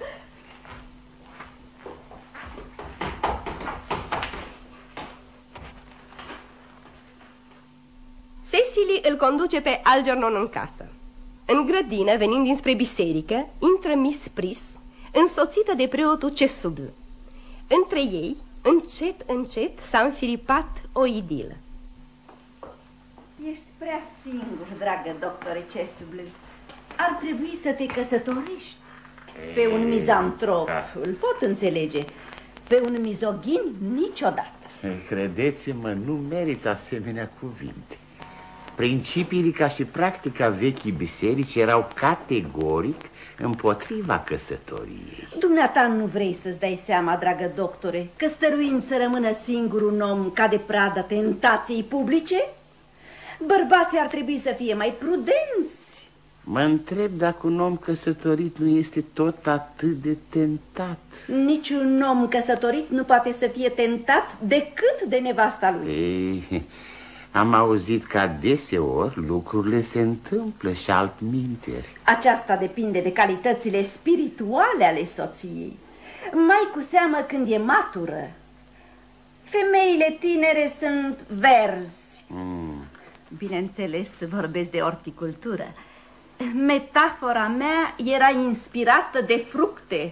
Cecily îl conduce pe Algernon în casă. În grădină, venind dinspre biserică, intră Miss Pris, însoțită de preotul Chasuble. Între ei, încet, încet, s-a înfiripat o idilă. Ești prea singur, dragă doctore Chasuble. ar trebui să te căsătorești. Pe un mizantrop îl pot înțelege, pe un mizogin niciodată. Credeți-mă, nu merită asemenea cuvinte. Principiile ca și practica vechii biserici erau categoric împotriva căsătoriei. Dumneata nu vrei să-ți dai seama, dragă doctore, că stăruind să rămână singur un om ca de pradă tentației publice? Bărbații ar trebui să fie mai prudenți. Mă întreb dacă un om căsătorit nu este tot atât de tentat. Niciun om căsătorit nu poate să fie tentat decât de nevasta lui. Ei, am auzit că adeseori lucrurile se întâmplă și altminteri. Aceasta depinde de calitățile spirituale ale soției, mai cu seamă când e matură. Femeile tinere sunt verzi. Bineînțeles, vorbesc de orticultură. Metafora mea era inspirată de fructe.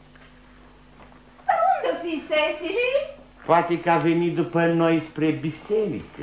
Unde fi, Cecily? Poate că a venit după noi spre biserică.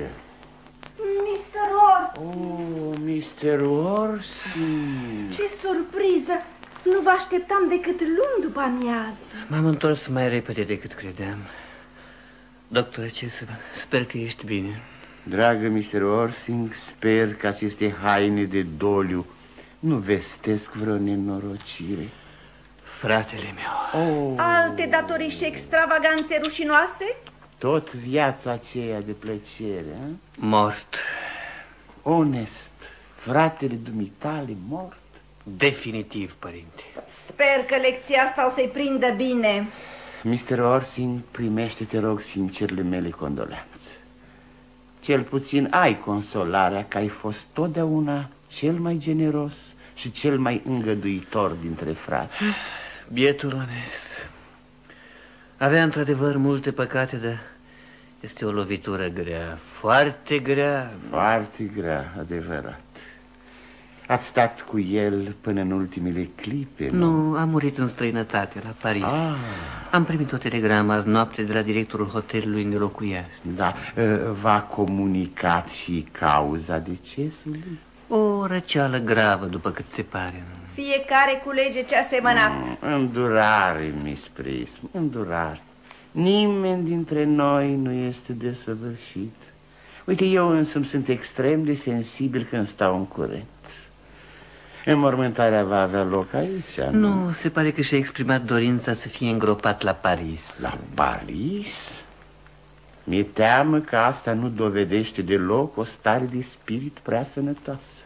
Mr. Orsi. Oh, Mr. Orsi. Ce surpriză! Nu vă așteptam decât luni după amiază. M-am întors mai repede decât credeam. Doctor Cheseman, sper că ești bine. Dragă Mr. Orsing, sper că aceste haine de doliu nu vestesc vreo nenorocire. Fratele meu. Alte datorii și extravaganțe rușinoase? Tot viața aceea de plăcere, a? Mort. Onest, fratele dumitale mort? Definitiv, părinte. Sper că lecția asta o să-i prindă bine. Mr. Orsing, primește, te rog, sincerele mele condoleanțe. Cel puțin ai consolarea că ai fost totdeauna cel mai generos și cel mai îngăduitor dintre frați. Bietul onest. Avea într-adevăr multe păcate, dar este o lovitură grea, foarte grea. Foarte grea, adevărat. Ați stat cu el până în ultimele clipe, nu? Nu, a murit în străinătate, la Paris. Am primit o telegramă azi noapte de la directorul hotelului unde locuia. Da, v-a comunicat și cauza decesului? O răceală gravă, după cât se pare. Fiecare culege ce a semănat. Îndurare, Miss Prism, îndurare. Nimeni dintre noi nu este desăvârșit. Uite, eu însumi sunt extrem de sensibil când stau în curent. Înmormântarea va avea loc aici, nu? Nu, se pare că și-a exprimat dorința să fie îngropat la Paris. La Paris? Mi-e teamă că asta nu dovedește deloc o stare de spirit prea sănătoasă.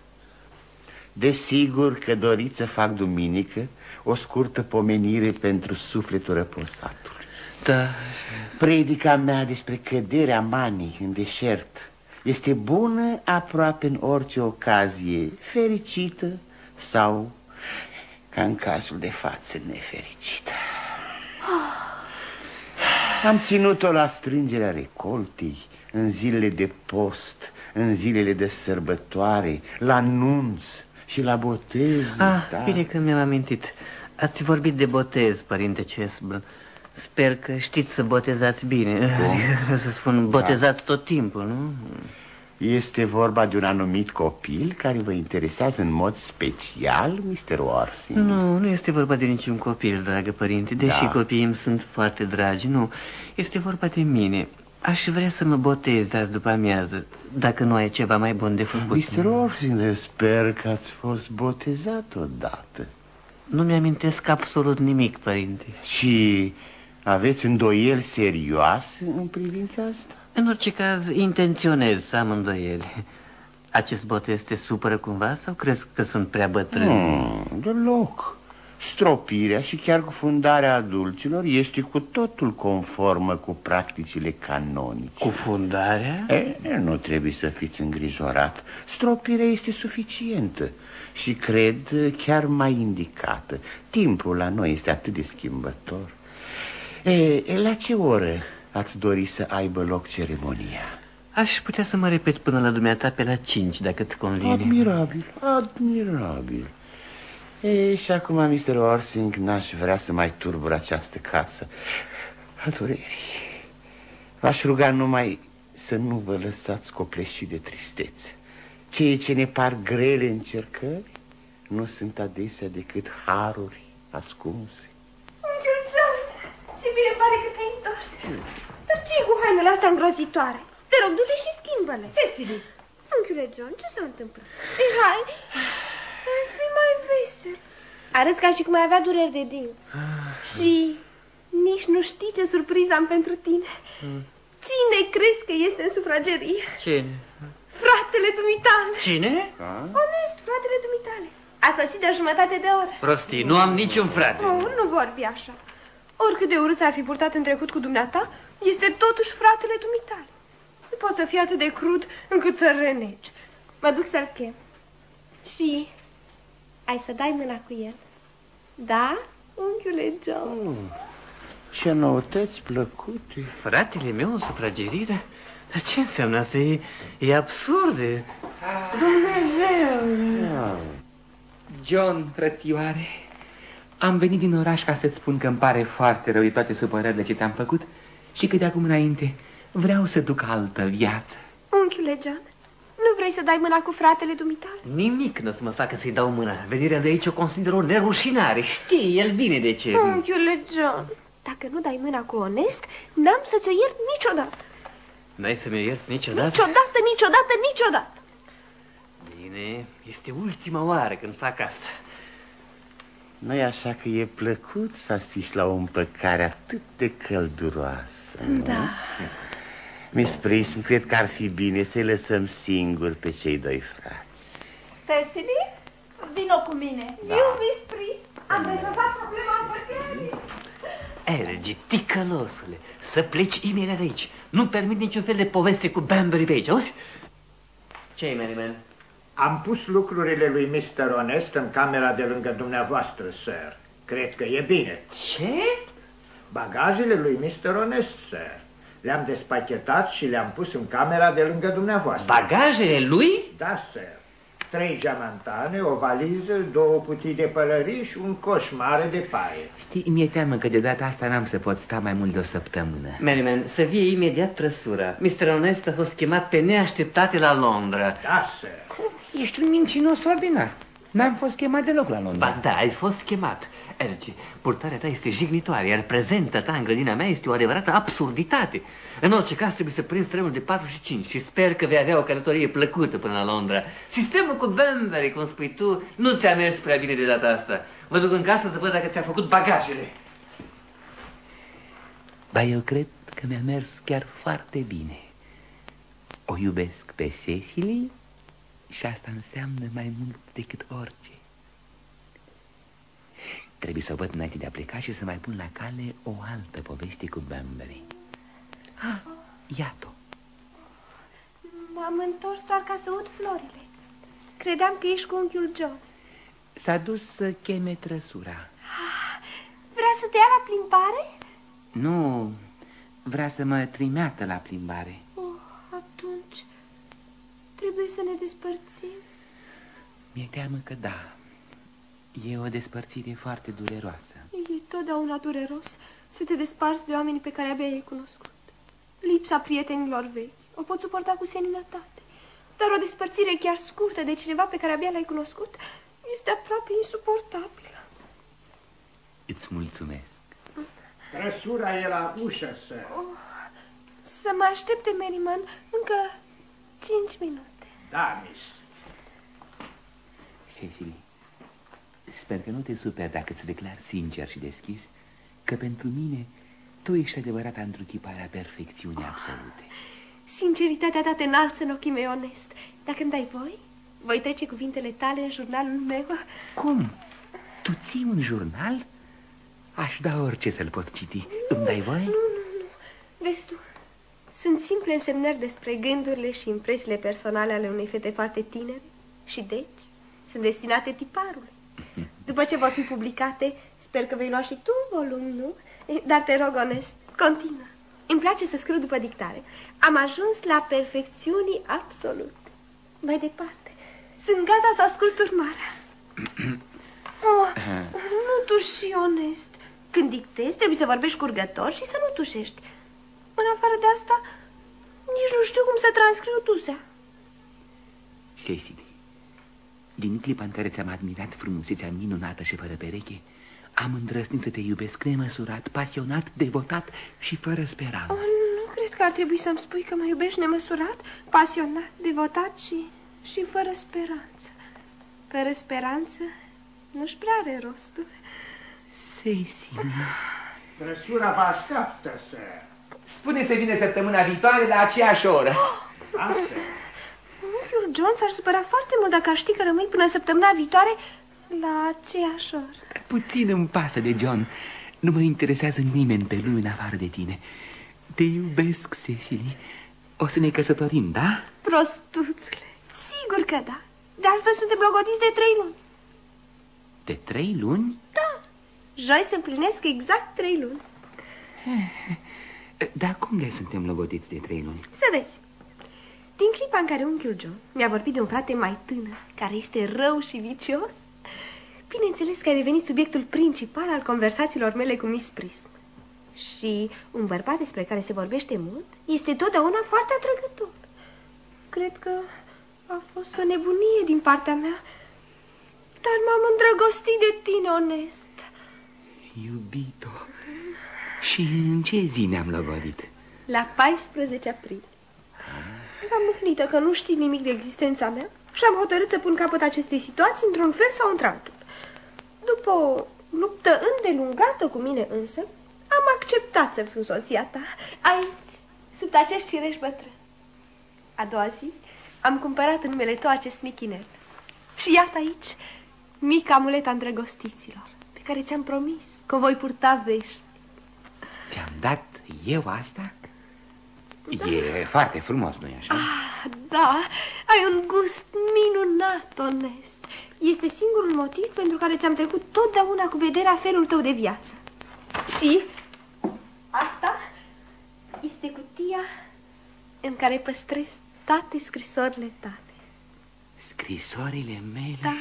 Desigur că doriți să fac duminică o scurtă pomenire pentru sufletul răposatului. Da. Predica mea despre căderea manii în deșert este bună aproape în orice ocazie fericită sau, ca în cazul de față, nefericită. Am ținut-o la strângerea recoltei, în zilele de post, în zilele de sărbătoare, la nunț și la botez. Bine că mi-am amintit. Ați vorbit de botez, părinte Chesbro. Sper că știți să botezați bine. Să spun, botezați tot timpul, nu? Este vorba de un anumit copil care vă interesează în mod special, Mr. Orsing? Nu, nu este vorba de niciun copil, dragă părinte. Deși copiii îmi sunt foarte dragi, nu. Este vorba de mine. Aș vrea să mă botez azi după amiază, dacă nu ai ceva mai bun de făcut. Mr. Orsing, sper că ați fost botezat odată. Nu mi-amintesc absolut nimic, părinte. Și aveți îndoieli serioase în privința asta? În orice caz, intenționez să am îndoieli. Acest botez te supără cumva sau crezi că sunt prea bătrân? Deloc. Stropirea și chiar cufundarea adulților este cu totul conformă cu practicile canonice. Cufundarea? Nu trebuie să fiți îngrijorat. Stropirea este suficientă și cred chiar mai indicată. Timpul la noi este atât de schimbător. La ce oră ați dori să aibă loc ceremonia? Aș putea să mă repet până la dumneata pe la 5, dacă îți convine. Admirabil, admirabil. Și acum, Mr. Orsing, n-aș vrea să mai turbur această casă a durerii. V-aș ruga numai să nu vă lăsați copleșit de tristețe. Ceea ce ne par grele încercări nu sunt adesea decât haruri ascunse. Unchiul John, ce bine pare că te-ai întors. Dar ce-i cu hainele astea îngrozitoare? Te rog, du-te și schimbă-le. Cecily! Unchiule John, ce s-a întâmplat? Hai, fi mai vesel. Arăți ca și cum ai avea dureri de dinți. Și nici nu știi ce surpriză am pentru tine. Cine crezi că este în sufragerie? Cine? Fratele dumitale. Cine? Onest, fratele dumitale. A sosit de o jumătate de oră. Prostii, nu am niciun frate. Nu vorbi așa. Oricât de urât s-ar fi purtat în trecut cu dumneata, este totuși fratele dumitale. Nu poți să fii atât de crud încât să renegi. Mă duc să-l chem. Și ai să dai mâna cu el? Da, unchiule John? Ce noutăți plăcute. Fratele meu în sufragerire? Dar ce înseamnă asta? E absurd. Dumnezeu! John, frățioare, am venit din oraș ca să-ți spun că îmi pare foarte rău de toate supărările ce ți-am făcut și că de acum înainte vreau să duc altă viață. Unchiule John, nu vrei să dai mâna cu fratele dumitale? Nimic nu o să mă facă să-i dau mâna. Venirea lui aici o consider o nerușinare. Știi el bine de ce. Unchiule John, dacă nu dai mâna cu Onest, n-am să ți-o iert niciodată. N-ai să mi-o ierți niciodată? Niciodată, niciodată, niciodată. Bine, este ultima oară când fac asta. Nu-i așa că e plăcut să asiști la o împăcare atât de călduroasă? Da. Miss Prism, cred că ar fi bine să-i lăsăm singuri pe cei doi frați. Cecily, vino cu mine. Da. Eu, Miss Prism, am rezolvat problema împărțirii. Elgi, ticălosule, să pleci imediat de aici. Nu permit niciun fel de poveste cu Banbury pe aici, auzi? Ce-i, Merriman? Am pus lucrurile lui Mr. Onest în camera de lângă dumneavoastră, sir. Cred că e bine. Ce? Bagajele lui Mr. Onest, sir. Le-am despachetat și le-am pus în camera de lângă dumneavoastră. Bagajele lui? Da, sir. 3 geamantane, o valiză, 2 cutii de pălării și un coș mare de paie. Știi, mi-e teamă că de data asta n-am să pot sta mai mult de o săptămână. Merriman, să vie imediat trăsura. Mr. Onest a fost chemat pe neașteptate la Londra. Da, sir. Ești un mincinos ordinar. N-am fost chemat deloc la Londra. Ba da, ai fost chemat. Elgi, purtarea ta este jignitoare, iar prezența ta în grădina mea este o adevărată absurditate. În orice caz trebuie să prinzi trenul de 4 și 5 și sper că vei avea o călătorie plăcută până la Londra. Sistemul cu Banbury, cum spui tu, nu ți-a mers prea bine de data asta. Mă duc în casă să văd dacă ți-a făcut bagajele. Ba, eu cred că mi-a mers chiar foarte bine. O iubesc pe Cecily și asta înseamnă mai mult decât orice. Trebuie să o văd înainte de a pleca și să mai pun la cale o altă poveste cu Banbury. Iată. M-am întors doar ca să ud florile. Credeam că ești cu unchiul John. S-a dus să cheme trăsura. Vrea să te ia la plimbare? Nu, vrea să mă trimeată la plimbare. Atunci trebuie să ne despărțim. Mi-e teamă că da. E o despărțire foarte dureroasă. E totdeauna dureros să te desparți de oamenii pe care abia ai cunoscut. Lipsa prietenilor vechi o pot suporta cu seninătate, dar o despărțire chiar scurtă de cineva pe care abia l-ai cunoscut este aproape insuportabilă. Îți mulțumesc. Trăsura e la ușă, sir. Să mă aștepte, Merriman, încă 5 minute. Da, miss. Cecily, sper că nu te superi dacă îți declar sincer și deschis că pentru mine tu ești adevărata întruchipare a perfecțiunii absolute. Sinceritatea ta te înalță în ochii mei, Onest. Dacă îmi dai voi trece cuvintele tale în jurnalul meu. Cum? Tu ții un jurnal? Aș da orice să-l pot citi. Îmi dai voie? Nu. Vezi tu, sunt simple însemnări despre gândurile și impresiile personale ale unei fete foarte tinere și deci sunt destinate tiparului. După ce vor fi publicate, sper că vei lua și tu un volum, nu? Dar te rog, Onest, continuă. Îmi place să scriu după dictare. Am ajuns la perfecțiunii absolute. Mai departe, sunt gata să ascult urmarea. Nu tuși, Onest. Când dictezi, trebuie să vorbești curgător și să nu tușești. În afară de asta, nici nu știu cum să transcriu tusea. Cecily, Din clipa în care ți-am admirat frumusețea minunată și fără pereche, am îndrăznit să te iubesc nemăsurat, pasionat, devotat și fără speranță. Nu cred că ar trebui să-mi spui că mă iubești nemăsurat, pasionat, devotat și fără speranță. Fără speranță nu-și prea are rostul. Cecilia... Trăsura vă așteaptă, sir. Spune să vină săptămâna viitoare la aceeași oră. Unchiul John s-ar supăra foarte mult dacă ar ști că rămâi până săptămâna viitoare la aceeași oră. Puțin îmi pasă de John. Nu mă interesează nimeni pe lume în afară de tine. Te iubesc, Cecily. O să ne căsătorim, da? Prostuțule, sigur că da. De altfel suntem logodiți de 3 luni. De 3 luni? Da. Joi se împlinesc exact 3 luni. Dar cum le suntem logodiți de 3 luni? Să vezi. Din clipa în care unchiul John mi-a vorbit de un frate mai tânăr, care este rău și vicios, bineînțeles că ai devenit subiectul principal al conversațiilor mele cu Miss Prism. Și un bărbat despre care se vorbește mult este totdeauna foarte atrăgător. Cred că a fost o nebunie din partea mea, dar m-am îndrăgostit de tine, onest. Iubito, și în ce zi ne-am logodit? La 14 aprilie. Eram mâhnită că nu știi nimic de existența mea și am hotărât să pun capăt acestei situații într-un fel sau într-altul. După o luptă îndelungată cu mine însă, am acceptat să fiu soția ta. Aici, sub acești cireși bătrâni. A doua zi, am cumpărat în numele tău acest mic inel. Și iată aici, mica amuletă a îndrăgostiților, pe care ți-am promis că o voi purta veșnic. Ți-am dat eu asta? Da. E foarte frumos, nu-i așa? Ah, da, ai un gust minunat, onest. Este singurul motiv pentru care ți-am trecut totdeauna cu vederea felul tău de viață. Și asta este cutia în care păstrez toate scrisorile tale. Scrisorile mele? Da.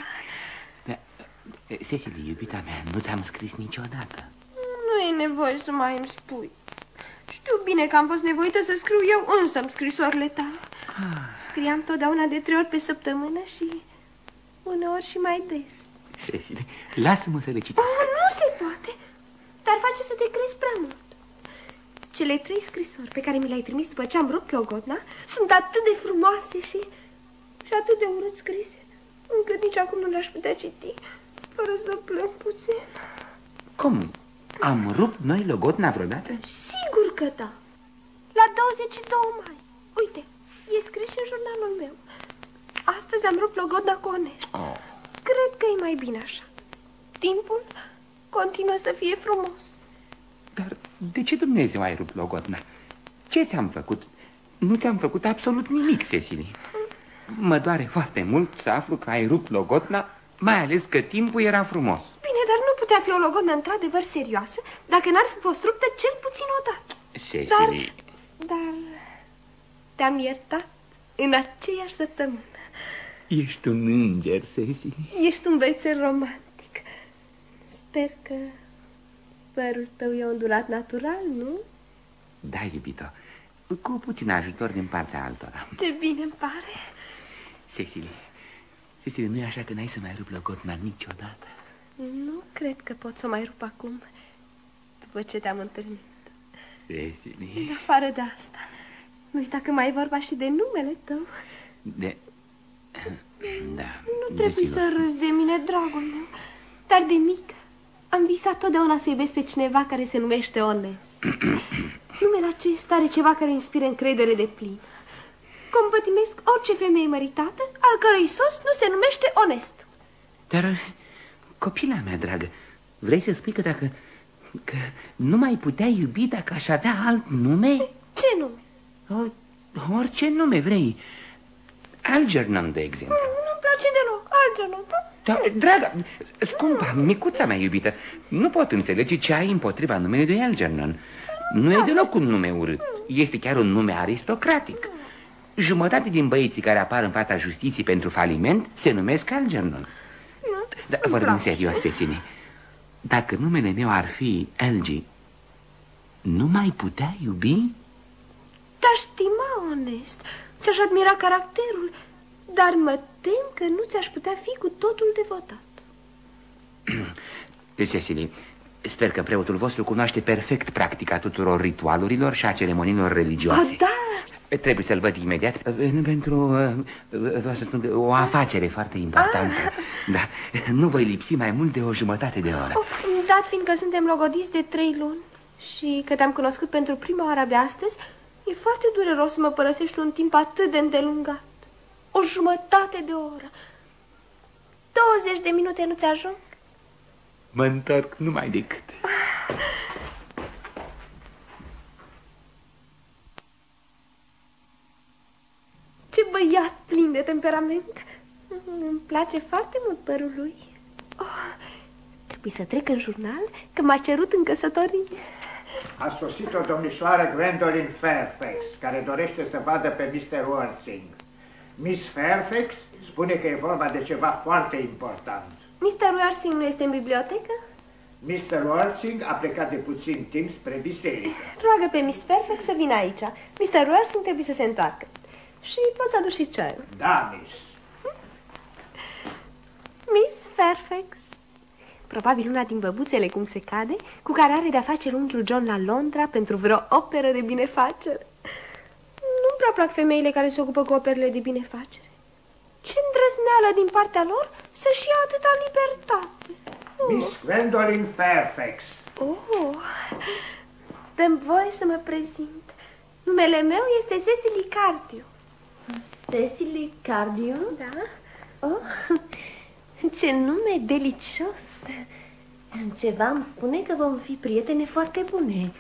Cecily, iubita mea, nu ți-am scris niciodată. Nu e nevoie să mai îmi spui. Știu bine că am fost nevoită să scriu eu însă-mi scrisorile tale. Scriam totdeauna de 3 ori pe săptămână și uneori și mai des. Cecily, lasă-mă să le citesc. Nu se poate, dar face să te crezi prea mult. Cele 3 scrisori pe care mi le-ai trimis după ce am rupt logodna sunt atât de frumoase și atât de urât scrise, încât nici acum nu le-aș putea citi fără să plâng puțin. Cum? Am rupt noi logodna vreodată? Sigur că da. La 22 mai. Uite, e scris în jurnalul meu. Astăzi am rupt logodna cu onest. Cred că e mai bine așa. Timpul continuă să fie frumos. Dar de ce Dumnezeu ai rupt logodna? Ce ți-am făcut? Nu ți-am făcut absolut nimic, Cecily. Mă doare foarte mult să aflu că ai rupt logodna, mai ales că timpul era frumos. Bine, dar nu putea fi o logodnă într-adevăr serioasă dacă n-ar fi fost ruptă cel puțin odată. Cecily... Dar te-am iertat în aceeași săptămână. Ești un înger, Cecily. Ești un băiețel romantic. Sper că părul tău e ondulat natural, nu? Da, iubito, cu puțin ajutor din partea altora. Ce bine îmi pare. Cecily, nu e așa că n-ai să mai rup logodna niciodată? Nu cred că pot să o mai rup acum, după ce te-am întâlnit. Cecily... În afară de asta, nu uita că mai e vorba și de numele tău. Da. Nu trebuie să râzi de mine, dragul meu, dar de mică am visat totdeauna să iubesc pe cineva care se numește onest. Numele acesta are ceva care inspiră încredere de plin. Compătimesc orice femeie măritată, al cărei sos nu se numește onest. Dar, copila mea dragă, vrei să spui că că nu mai putea iubi dacă aș avea alt nume? Ce nume? Orice nume vrei. Algernon, de exemplu. Nu-mi place deloc, Algernon. Da, dragă, scumpa, micuța mea iubită, nu pot înțelege ce ai împotriva numelui de Algernon. Nu e deloc un nume urât. Este chiar un nume aristocratic. Jumătate din băieții care apar în fața justiției pentru faliment se numesc Algernon. Dar vorbim serios, Cecily. Dacă numele meu ar fi Algie, nu mai putea iubi? Te-aș stima onest, ți-aș admira caracterul, dar mă tem că nu ți-aș putea fi cu totul devotat. Cecily, sper că preotul vostru cunoaște perfect practica tuturor ritualurilor și a ceremoniilor religioase. Da! Trebuie să-l văd imediat pentru, vreau să spun, o afacere foarte importantă. Da, nu voi lipsi mai mult de o jumătate de oră. Dat fiindcă suntem logodiți de 3 luni și că te-am cunoscut pentru prima oară abia astăzi, e foarte dureros să mă părăsești un timp atât de îndelungat. O jumătate de oră. 20 de minute nu ți-ajung? Mă întorc numai decât. Ce băiat plin de temperament. Îmi place foarte mult părul lui. Trebuie să trec în jurnal că m-a cerut în căsătorie. A sosit o domnișoară Gwendolyn Fairfax, care dorește să vadă pe Mr. Worthing. Miss Fairfax spune că e vorba de ceva foarte important. Mr. Worthing nu este în bibliotecă? Mr. Worthing a plecat de puțin timp spre biserică. Roagă pe Miss Fairfax să vină aici. Mr. Worthing trebuie să se întoarcă. Și poți aduce și ceaiul. Da, Miss. Miss Fairfax. Probabil una din băbuțele, cum se cade, cu care are de-a face unchiul John la Londra pentru vreo operă de binefacere. Nu-mi prea plac femeile care se ocupă cu operele de binefacere. Ce îndrăzneală din partea lor să-și ia atâta libertate. Miss Gwendolyn Fairfax. Dă-mi voie să mă prezint. Numele meu este Cecily Cardew. Cecily Cardew? Da. Ce nume delicios. Ceva îmi spune că vom fi prietene foarte bune.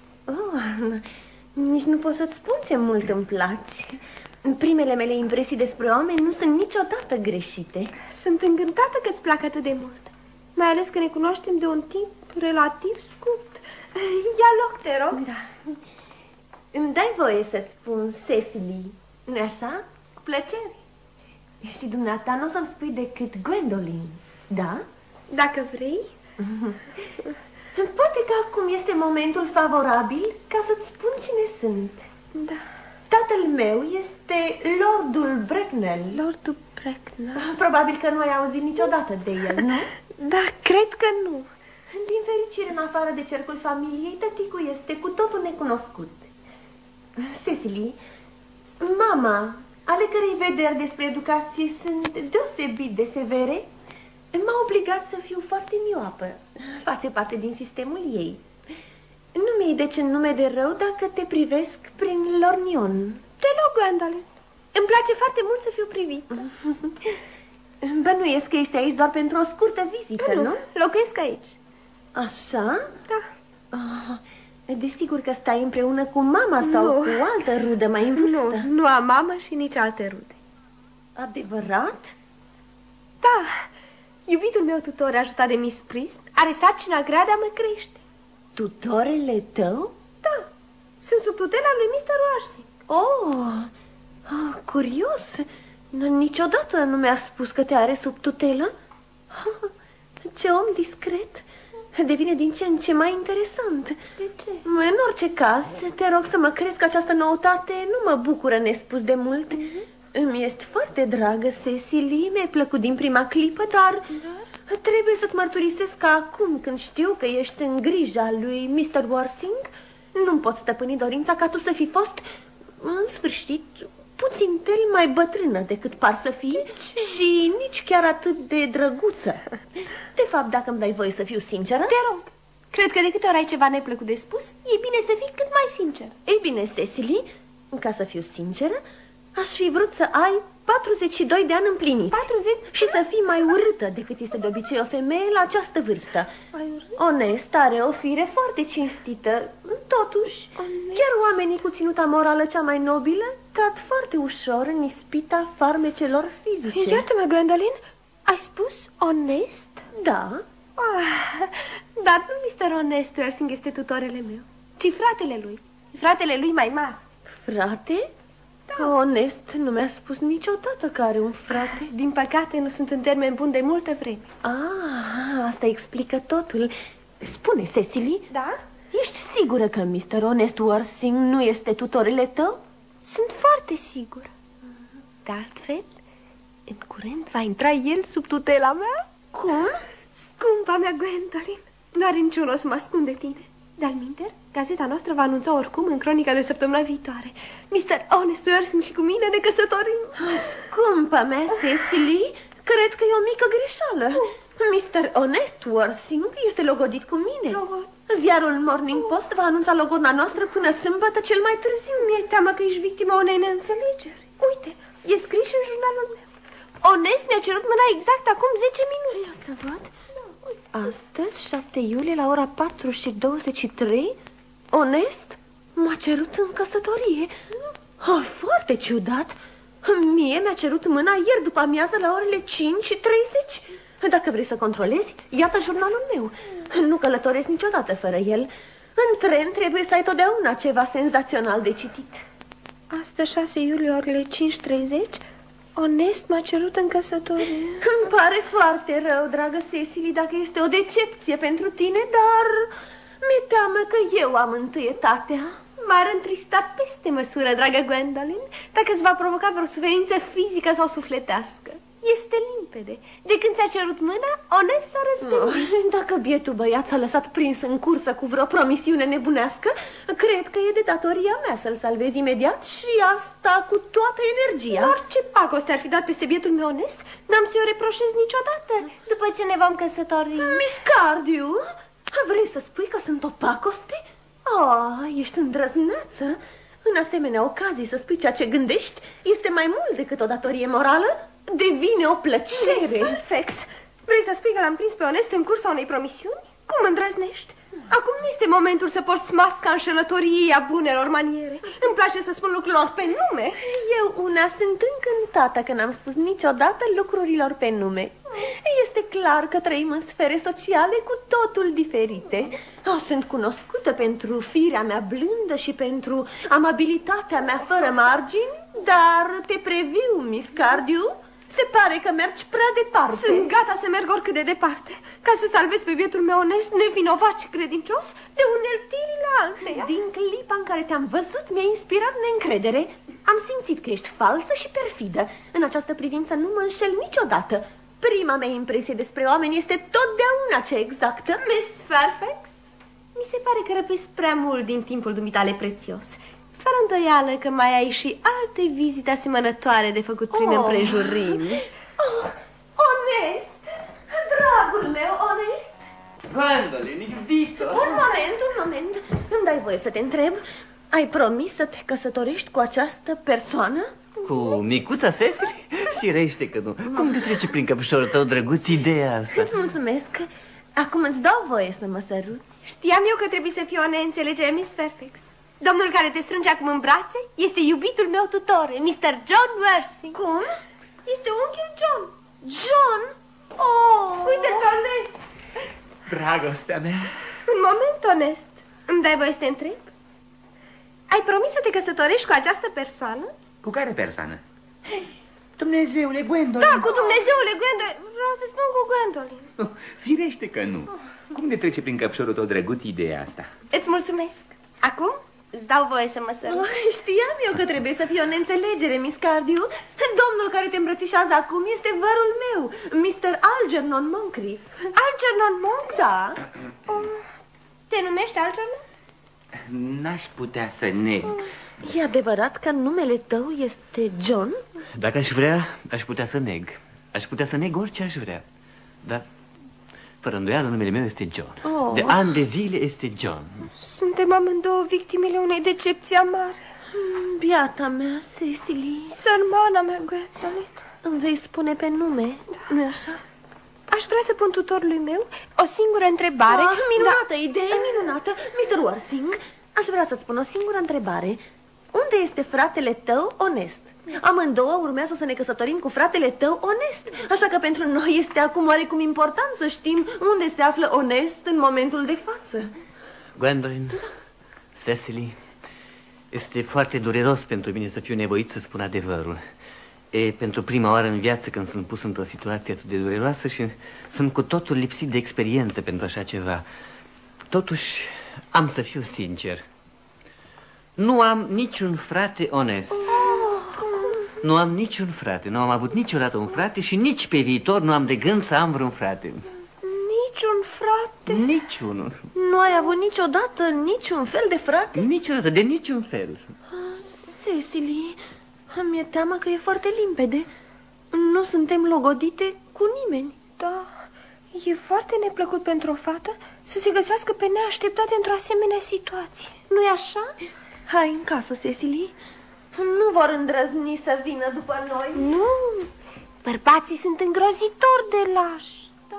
Nici nu pot să-ți spun ce mult îmi place. Primele mele impresii despre oameni nu sunt niciodată greșite. Sunt încântată că îți plac atât de mult. Mai ales că ne cunoaștem de un timp relativ scurt. Ia loc, te rog. Da. Îmi dai voie să-ți spun Cecily, nu-i așa? Cu plăcere. Și dumneata nu o să-mi spui decât Gwendolyn, da? Dacă vrei. Poate că acum este momentul favorabil ca să-ți spun cine sunt. Da. Tatăl meu este Lordul Bracknell. Lordul Bracknell? Probabil că nu ai auzit niciodată de el, nu? Da, cred că nu. Din fericire, în afară de cercul familiei, tăticul este cu totul necunoscut. Cecily, mama, ale cărei vederi despre educație sunt deosebit de severe, m-a obligat să fiu foarte mioapă. Face parte din sistemul ei. Nu mi-i deci în nume de rău dacă te privesc prin lornion. Deloc, Gwendolyn. Îmi place foarte mult să fiu privit. Bănuiesc că ești aici doar pentru o scurtă vizită, nu? Locuiesc aici. Așa? Da. Desigur că stai împreună cu mama sau cu o altă rudă mai în vârstă. Nu am mamă și nici alte rude. Adevărat? Da. Iubitul meu tutor, ajutat de Miss Prism, are sarcina grea de a mă crește. Tutorele tău? Da. Sunt sub tutela lui Mr. Worthing. Curios. Niciodată nu mi-a spus că te are sub tutelă. Ce om discret. Devine din ce în ce mai interesant. De ce? În orice caz, te rog să mă crezi că această noutate nu mă bucură nespus de mult. Îmi ești foarte dragă, Cecily, mi-ai plăcut din prima clipă, dar trebuie să-ți mărturisesc că acum, când știu că ești în grija lui Mr. Worthing, nu-mi pot stăpâni dorința ca tu să fi fost, în sfârșit, puțin mai bătrână decât par să fii și nici chiar atât de drăguță. De fapt, dacă îmi dai voie să fiu sinceră... Te rog, cred că de câte ori ai ceva neplăcut de spus, e bine să fii cât mai sincer. Ei bine, Cecily, ca să fiu sinceră, aș fi vrut să ai 42 de ani împliniți. 40? Și să fii mai urâtă decât este de obicei o femeie la această vârstă. Onest, are o fire foarte cinstită. Totuși, chiar oamenii cu ținuta morală cea mai nobilă cad foarte ușor în ispita farmecelor fizice. Iartă-mă, Gwendolyn, ai spus onest? Da. Dar nu Mr. Honest Worthing este tutorele meu, ci fratele lui. Fratele lui mai mare. Frate? Da. Onest nu mi-a spus niciodată că are un frate. Din păcate nu sunt în termen bun de multă vreme. Asta explică totul. Spune, Cecily. Da? Ești sigură că Mr. Honest Worthing nu este tutorele tău? Sunt foarte sigură. De altfel, În curând va intra el sub tutela mea? Cum? Scumpa mea, Gwendolyn, nu are niciun rost să mă ascund de tine. De-al minter, gazeta noastră va anunța oricum în cronica de săptămâna viitoare. Mr. Honest Worthing și cu mine ne căsătorim. Scumpa mea, Cecily, cred că e o mică greșeală. Mr. Honest Worthing este logodit cu mine. Ziarul Morning Post va anunța logona noastră până sâmbătă cel mai târziu. Mi-e teamă că ești victima unei neînțelegeri. Uite, e scris în jurnalul meu. Honest mi-a cerut mâna exact acum 10 minute. Ia să văd. Astăzi, 7 iulie, la ora 4:23, Honest m-a cerut în căsătorie. Foarte ciudat. Mie mi-a cerut mâna ieri după amiază la orele 5:30. Dacă vrei să controlezi, iată jurnalul meu. Nu călătoresc niciodată fără el. În tren trebuie să ai totdeauna ceva senzațional de citit. Astăzi, 6 iulie, orele 5:30, Honest m-a cerut în căsătorie. Îmi pare foarte rău, dragă Cecily, dacă este o decepție pentru tine, dar mi-e teamă că eu am întâietatea. M-ar întrista peste măsură, dragă Gwendolyn, dacă îți va provoca vreo suferință fizică sau sufletească. Este limpede. De când ți-a cerut mâna, Honest s-a răzgândit. Dacă bietul băiat s-a lăsat prins în cursă cu vreo promisiune nebunească, cred că e de datoria mea să-l salvez imediat și asta cu toată energia. Orice pacoste ar fi dat peste bietul meu Honest, n-am să-i o reproșez niciodată după ce ne vom căsători. Miss Cardew, vrei să spui că sunt o pacoste? Ești îndrăzneață. În asemenea ocazii să spui ceea ce gândești este mai mult decât o datorie morală. Devine o plăcere. Fairfax, vrei să spui că l-am prins pe Honest în cursa unei promisiuni? Cum îndrăznești? Acum nu este momentul să porți masca înșelătoriei a bunelor maniere. Îmi place să spun lucrurilor pe nume. Eu una sunt încântată că n-am spus niciodată lucrurilor pe nume. Este clar că trăim în sfere sociale cu totul diferite. Sunt cunoscută pentru firea mea blândă și pentru amabilitatea mea fără margini, dar te previu, Miss Cardew, se pare că mergi prea departe. Sunt gata să merg oricât de departe, ca să salvez pe bietul meu Honest, nevinovat și credincios, de uneltirile alteia. Din clipa în care te-am văzut, mi-a inspirat neîncredere. Am simțit că ești falsă și perfidă. În această privință nu mă înșel niciodată. Prima mea impresie despre oameni este totdeauna cea exactă. Miss Fairfax, mi se pare că răpesc prea mult din timpul dumitale prețios. Fără îndoială că mai ai și alte vizite asemănătoare de făcut prin împrejurimi. Honest, dragul meu, Honest. Gwendolyn, iubito. Un moment. Îmi dai voie să te întreb? Ai promis să te căsătorești cu această persoană? Cu micuța Cecily? Firește că nu. Cum te trece prin căpșorul tău, drăguț, ideea asta? Îți mulțumesc. Acum îți dau voie să mă săruți. Știam eu că trebuie să fie o neînțelegere, Miss Fairfax. Domnul care te strânge acum în brațe este iubitul meu tutore, Mr. John Worthing. Cum? Este unchiul John. John? Uite-l pe Honest. Dragostea mea. Un moment, Honest. Îmi dai voie să te întreb? Ai promis să te căsătorești cu această persoană? Cu care persoană? Dumnezeule, Gwendolyn. Da, cu Dumnezeule, Gwendolyn. Vreau să spun cu Gwendolyn. Firește că nu. Cum ne trece prin căpșorul tău, drăguț, ideea asta? Îți mulțumesc. Acum îți dau voie să mă sărut. Știam eu că trebuie să fie o neînțelegere, Miss Cardew. Domnul care te îmbrățișează acum este vărul meu, Mr. Algernon Moncrief. Algernon Moncrief? Da. Te numești Algernon? N-aș putea să neg. E adevărat că numele tău este John? Dacă aș vrea, aș putea să neg. Aș putea să neg orice aș vrea. Dar, fără îndoială, numele meu este John. De ani de zile este John. Suntem amândouă victimele unei decepții amare. Biata mea, Cecily. Sărmana mea, Gwendolyn. Îmi vei spune pe nume, nu-i așa? Aș vrea să pun tutorului meu o singură întrebare. Minunată idee, minunată. Mr. Worthing, aș vrea să-ți spun o singură întrebare. Unde este fratele tău Honest? Amândouă urmează să ne căsătorim cu fratele tău Honest. Așa că pentru noi este acum oarecum important să știm unde se află Honest în momentul de față. Gwendolyn, Cecily, este foarte dureros pentru mine să fiu nevoit să spun adevărul. E pentru prima oară în viață când sunt pus într-o situație atât de dureroasă și sunt cu totul lipsit de experiență pentru așa ceva. Totuși, am să fiu sincer. Nu am niciun frate Honest. Nu am niciun frate, nu am avut niciodată un frate și nici pe viitor nu am de gând să am vreun frate. Niciun frate? Niciunul. Nu ai avut niciodată niciun fel de frate? Niciodată, de niciun fel. Cecily, mi-e teamă că e foarte limpede. Nu suntem logodite cu nimeni. Da, e foarte neplăcut pentru o fată să se găsească pe neașteptate într-o asemenea situație. Nu-i așa? Hai în casă, Cecily. Nu vor îndrăzni să vină după noi. Nu, bărbații sunt îngrozitori de lași.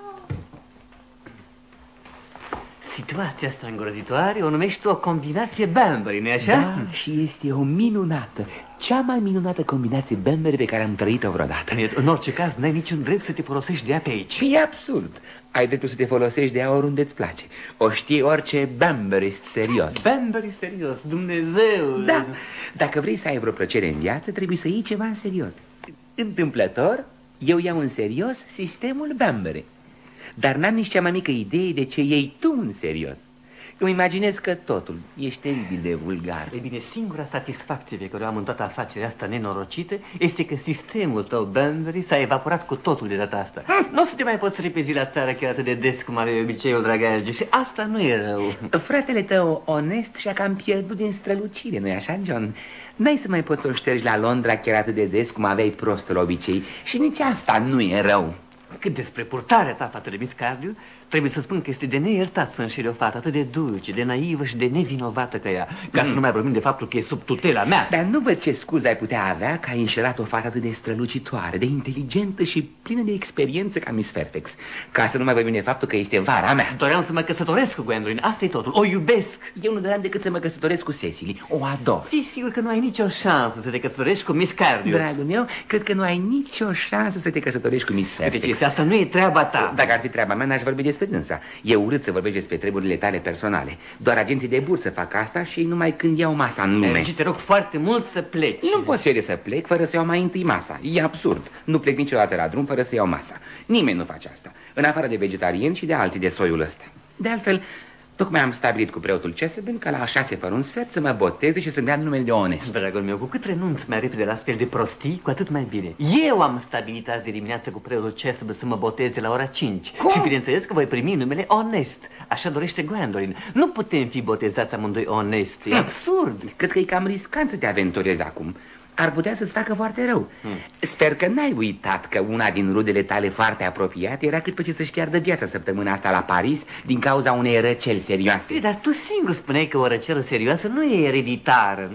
Situația asta îngrozitoare o numești tu o combinație Banbury, nu-i așa? Da, și este o minunată, cea mai minunată combinație Banbury pe care am trăit-o vreodată. În orice caz, n-ai niciun drept să te folosești de ea pe aici. E absurd. Ai dreptul să te folosești de ea oriunde îți place. O știe orice Banburyist serios. Banbury serios, Dumnezeu! Da, dacă vrei să ai vreo plăcere în viață, trebuie să iei ceva în serios. Întâmplător, eu iau în serios sistemul Banbury. Dar n-am nici cea mai mică idee de ce iei tu în serios. Îmi imaginez că totul ești teribil de vulgar. E bine, singura satisfacție pe care o am în toată afacerea asta nenorocită este că sistemul tău, Banbury, s-a evaporat cu totul de data asta. Nu o să te mai poți repezi la țară chiar atât de des cum aveai obiceiul, dragă Alge, și asta nu e rău. Fratele tău onest și-a cam pierdut din strălucire, nu-i așa, John? N-ai să mai poți să-l ștergi la Londra chiar atât de des cum aveai prostul obicei. Și nici asta nu e rău. Cât despre purtarea ta față de Miss Cardew, trebuie să spun că este de neiertat să înșeli o fată atât de dulce, de naivă și de nevinovată ca ea, ca să nu mai vorbim de faptul că e sub tutela mea. Dar nu văd ce scuze ai putea avea că ai înșelat o fată atât de strălucitoare, de inteligentă și plină de experiență ca Miss Fairfax, ca să nu mai vorbim de faptul că este vara mea. Doream să mă căsătoresc cu Gwendoline, asta e totul, o iubesc. Eu nu doream decât să mă căsătoresc cu Cecily, o ador. Fii sigur că nu ai nicio șansă să te căsătorești cu Miss Cardew. Dragul meu, cred că nu ai nicio șansă să te căsătorești cu Miss Fairfax. Deci asta nu e treaba ta. Dacă ar fi treaba mea, n-aș vorbi despre dânsa. E urât să vorbești despre treburile tale personale. Doar agenții de bursă fac asta și numai când iau masa în lume. Deci te rog foarte mult să pleci. Nu pot cere să plec fără să iau mai întâi masa. E absurd. Nu plec niciodată la drum fără să iau masa. Nimeni nu face asta, în afară de vegetarieni și de alții de soiul ăsta. De altfel, tocmai am stabilit cu preotul Chesterton că la 6 fără un sfert să mă boteze și să-mi dea numele de onest. Dragul meu, cu cât renunț mai repede la astfel de prostii, cu atât mai bine. Eu am stabilit azi de dimineață cu preotul Chesterton să mă boteze la ora 5. Cum? Și bineînțeles că voi primi numele onest. Așa dorește Gwendoline. Nu putem fi botezați amândoi onest. E absurd. Cred că e cam riscant să te aventurezi acum. Ar putea să-ți facă foarte rău. Sper că n-ai uitat că una din rudele tale foarte apropiate era cât pe ce să-și piardă viața săptămâna asta la Paris din cauza unei răceli serioase. Dar tu singur spuneai că o răcelă serioasă nu e ereditară.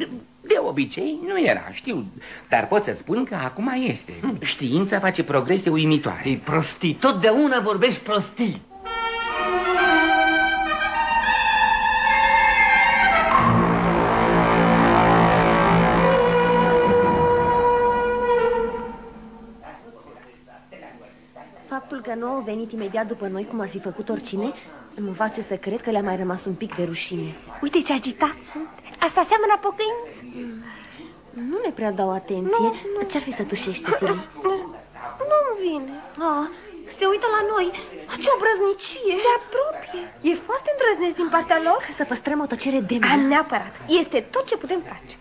De obicei nu era, știu, dar pot să spun că acum este. Știința face progrese uimitoare. E prostii, totdeauna vorbești prostii. Faptul că nu au venit imediat după noi, cum ar fi făcut oricine, mă face să cred că le-a mai rămas un pic de rușine. Uite ce agitați sunt. Asta seamănă pocăință. Nu ne prea dau atenție. Ce-ar fi să tușești, Cecily? Nu-mi vine. Se uită la noi. Ce obrăznicie! Se apropie. E foarte îndrăznesc din partea lor. Să păstrăm o tăcere demnă. Neapărat. Este tot ce putem face.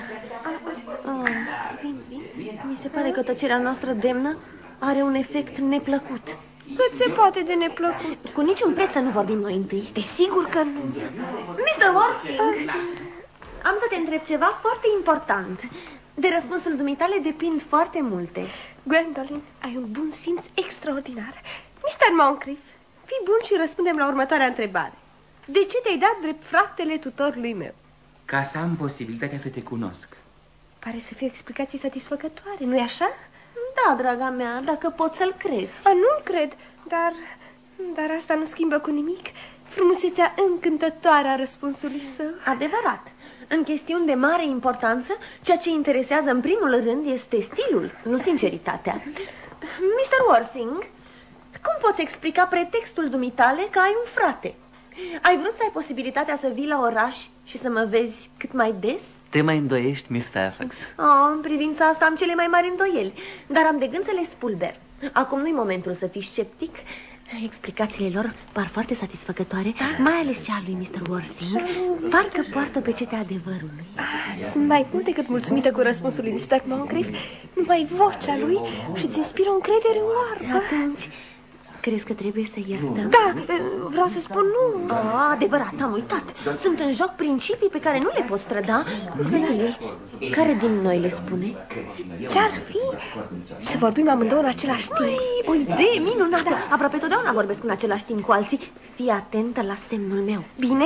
Mi se pare că tăcerea noastră demnă are un efect neplăcut. Cât se poate de neplăcut. Cu niciun preț să nu vorbim noi întâi. Desigur că nu. Mr. Worthing, am să te întreb ceva foarte important. De răspunsul dumitale depind foarte multe. Gwendoline, ai un bun simț extraordinar. Mr. Moncrief, fii bun și răspundem la următoarea întrebare. De ce te-ai dat drept fratele tutorului meu? Ca să am posibilitatea să te cunosc. Pare să fie o explicație satisfăcătoare, nu-i așa? Da, draga mea, dacă pot să-l crezi. Nu-l cred, dar asta nu schimbă cu nimic frumusețea încântătoare a răspunsului său. Adevărat. În chestiuni de mare importanță, ceea ce interesează în primul rând este stilul, nu sinceritatea. Mr. Worthing, cum poți explica pretextul dumitale că ai un frate? Ai vrut să ai posibilitatea să vii la oraș și să mă vezi cât mai des? Te mai îndoiești, Miss Fairfax? În privința asta am cele mai mari îndoieli, dar am de gând să le spulber. Acum nu-i momentul să fii sceptic. Explicațiile lor par foarte satisfăcătoare, mai ales cea lui Mr. Worsing. Parcă poartă pecetea adevărului. Sunt mai mult decât mulțumită cu răspunsul lui Mr. Moncrief. Numai vocea lui și-ți inspiră o încredere oarbă. Atunci, crezi că trebuie să iertăm? Da, vreau să spun nu. Adevărat, am uitat. Sunt în joc principii pe care nu le pot străda. Cecily, care din noi le spune? Ce-ar fi? Să vorbim amândouă în același timp. O idee minunată. Aproape totdeauna vorbesc în același timp cu alții. Fii atentă la semnul meu. Bine?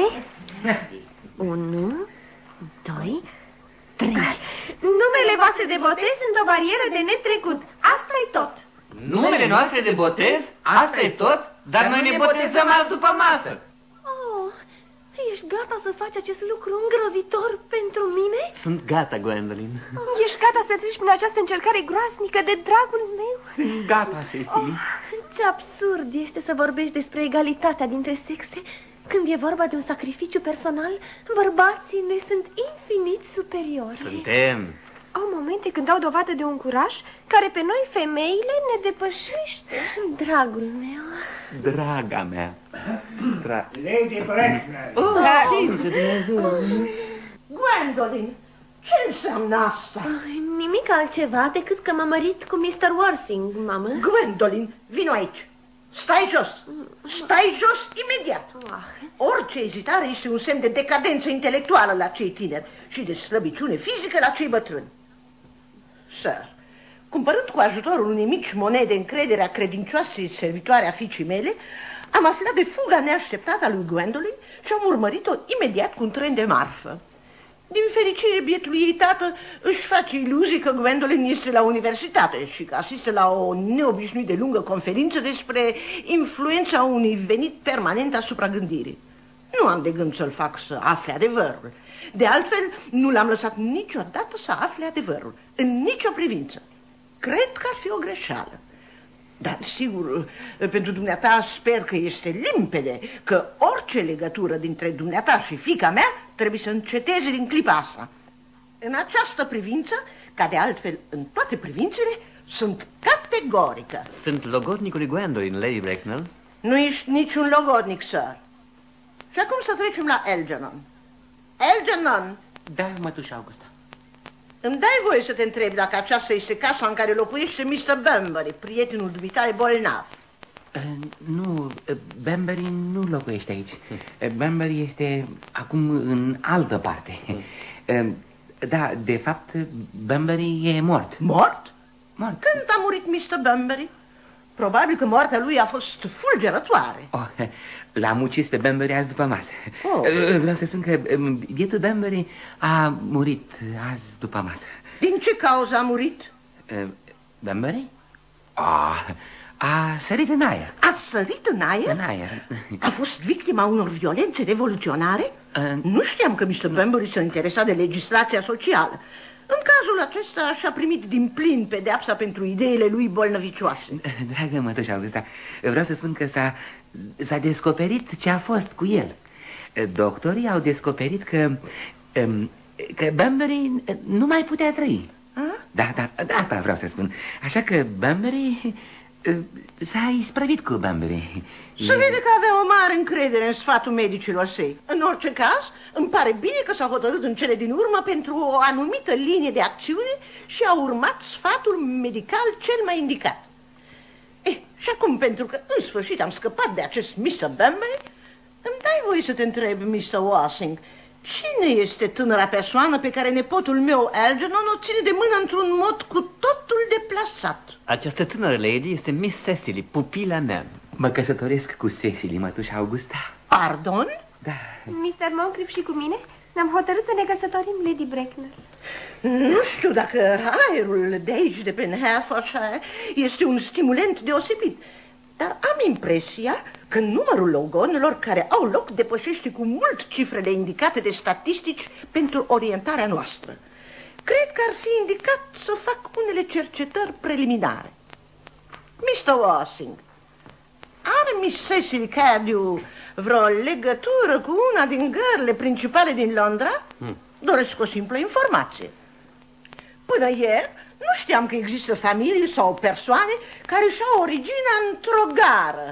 1, 2, 3. Numele voastre de botez sunt o barieră de netrecut. Asta e tot. Numele noastre de botez? Asta e tot? Dar noi ne botezăm azi după masă. Oh, ești gata să faci acest lucru îngrozitor pentru mine? Sunt gata, Gwendolyn. Ești gata să treci prin această încercare groaznică de dragul meu? Sunt gata, Cecily. Ce absurd este să vorbești despre egalitatea dintre sexe când e vorba de un sacrificiu personal. Bărbații ne sunt infinit superiori. Suntem. Au momente când dau dovadă de un curaj care pe noi, femeile, ne depășește. Dragul meu. Draga mea. Lady Bracknell. Gwendolyn, ce înseamnă asta? Nimic altceva decât că m-am mărit cu Mr. Worsing, mamă. Gwendolyn, vino aici. Stai jos. Stai jos imediat. Orice ezitare este un semn de decadență intelectuală la cei tineri și de slăbiciune fizică la cei bătrâni. Sir, cumpărând cu ajutorul unei mici monede încrederea credincioasei servitoare a fiicii mele, am aflat de fuga neașteptată a lui Gwendolyn și am urmărit-o imediat cu un tren de marfă. Din fericire, bietul ei tată își face iluzii că Gwendolyn este la universitate și că asistă la o neobișnuit de lungă conferință despre influența unui venit permanent asupra gândirii. Nu am de gând să-l fac să afle adevărul. De altfel, nu l-am lăsat niciodată să afle adevărul, în nicio privință. Cred că ar fi o greșeală. Dar, sigur, pentru dumneata sper că este limpede că orice legătură dintre dumneata și fiica mea trebuie să înceteze din clipa asta. În această privință, ca de altfel în toate privințele, sunt categorică. Sunt logodnicul lui Gwendolyn, Lady Bracknell. Nu ești niciun logodnic, sir. Și acum să trecem la Algernon. Algernon! Da, mătușa Augusta. Îmi dai voie să te întrebi dacă aceasta este casa în care locuiește Mr. Banbury, prietenul dumitale bolnav? Nu, Banbury nu locuiește aici. Banbury este acum în altă parte. Da, de fapt, Banbury e mort. Mort? Mort. Când a murit Mr. Banbury? Probabil că moartea lui a fost fulgerătoare. L-am ucis pe Banbury azi după masă. Vreau să spun că bietul Banbury a murit azi după masă. Din ce cauză a murit? Banbury? A sărit în aer. A sărit în aer? În aer. A fost victima unor violențe revoluționare? Nu știam că Mr. Banbury se interesa de legislația socială. În cazul acesta și-a primit din plin pedeapsa pentru ideile lui bolnăvicioase. Dragă mătușa Augusta, vreau să spun că s-a descoperit ce a fost cu el. Doctorii au descoperit că Banbury nu mai putea trăi. Da, asta vreau să spun. Așa că Banbury s-a isprăvit cu Banbury. Se vede că avea o mare încredere în sfatul medicilor săi. În orice caz, îmi pare bine că s-a hotărât în cele din urmă pentru o anumită linie de acțiune și a urmat sfatul medical cel mai indicat. Și acum, pentru că în sfârșit am scăpat de acest Mr. Banbury, îmi dai voie să te întreb, Mr. Worsing, cine este tânăra persoană pe care nepotul meu, Algernon, o ține de mână într-un mod cu totul deplasat? Această tânără lady este Miss Cecily, pupila mea. Mă căsătoresc cu Cecily, mătușa Augusta. Pardon? Da. Mr. Moncrief și cu mine ne-am hotărât să ne căsătorim, Lady Bracknell. Nu știu dacă aerul de aici, de pe Hertfordshire, este un stimulent deosebit, dar am impresia că numărul logonelor care au loc depășește cu mult cifrele indicate de statistici pentru orientarea noastră. Cred că ar fi indicat să fac unele cercetări preliminare. Mr. Worsing, are Miss Cecily Cardew vreo legătură cu una din gările principale din Londra? Doresc o simplă informație. Până ieri nu știam că există familii sau persoane care își au originea într-o gară.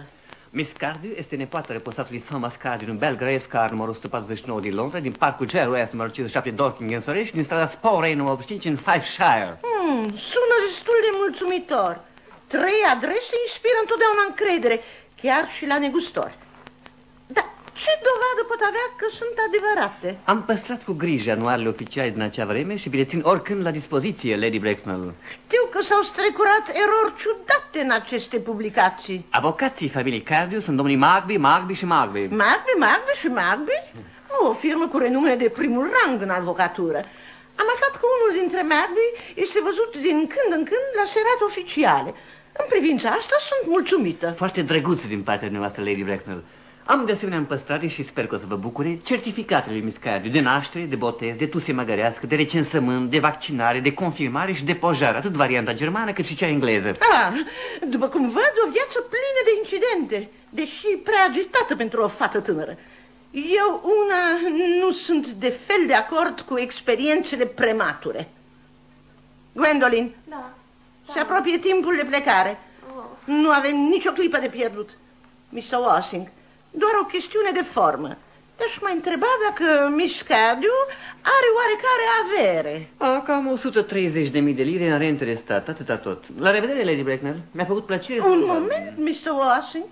Miss Cardew este nepoata reposatului Thomas Cardew din Belgrave Car numărul 149 din Londra, din parcul J.R.S. numărul 57 Dorking în Surrey și din strada Spowray numărul 85 în Fifeshire. Sună destul de mulțumitor. 3 adrese inspiră întotdeauna încredere, chiar și la negustori. Dar ce dovadă pot avea că sunt adevărate? Am păstrat cu grijă anuarele oficiale din acea vreme și vi le țin oricând la dispoziție, Lady Bracknell. Știu că s-au strecurat erori ciudate în aceste publicații. Avocații familiei Cardew sunt domnii Magby și Magby. Magby și Magby? O firmă cu renume de primul rang în avocatură. Am aflat că unul dintre Magby este văzut din când în când la serate oficiale. În privința asta sunt mulțumită. Foarte drăguț din partea noastră, Lady Bracknell. Am de asemenea în păstrare și sper că o să vă bucure certificatele lui Miss Cardew de naștere, de botez, de tuse măgărească, de recensământ, de vaccinare, de confirmare și de pojare, atât varianta germană cât și cea engleză. După cum văd, o viață plină de incidente, deși prea agitată pentru o fată tânără. Eu una nu sunt de fel de acord cu experiențele premature. Gwendolyn, Da. se apropie timpul de plecare. Nu avem nicio clipă de pierdut. Mr. Washing, doar o chestiune de formă. Te-aș mai întreba dacă Miss Cardew are oarecare avere. Cam 130.000 de lire în rente de stat, atâta tot. La revedere, Lady Bracknell. Mi-a făcut plăcere. Un moment, Mr. Washing.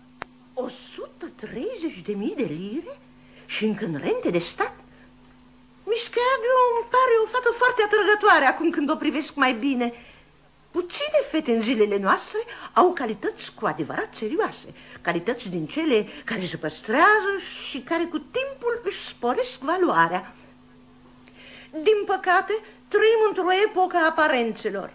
130.000 de lire? Și încă în rente de stat? Miss Cardew îmi pare o fată foarte atrăgătoare acum când o privesc mai bine. Puține fete în zilele noastre au calități cu adevărat serioase. Calități din cele care se păstrează și care cu timpul își sporesc valoarea. Din păcate, trăim într-o epocă a aparențelor.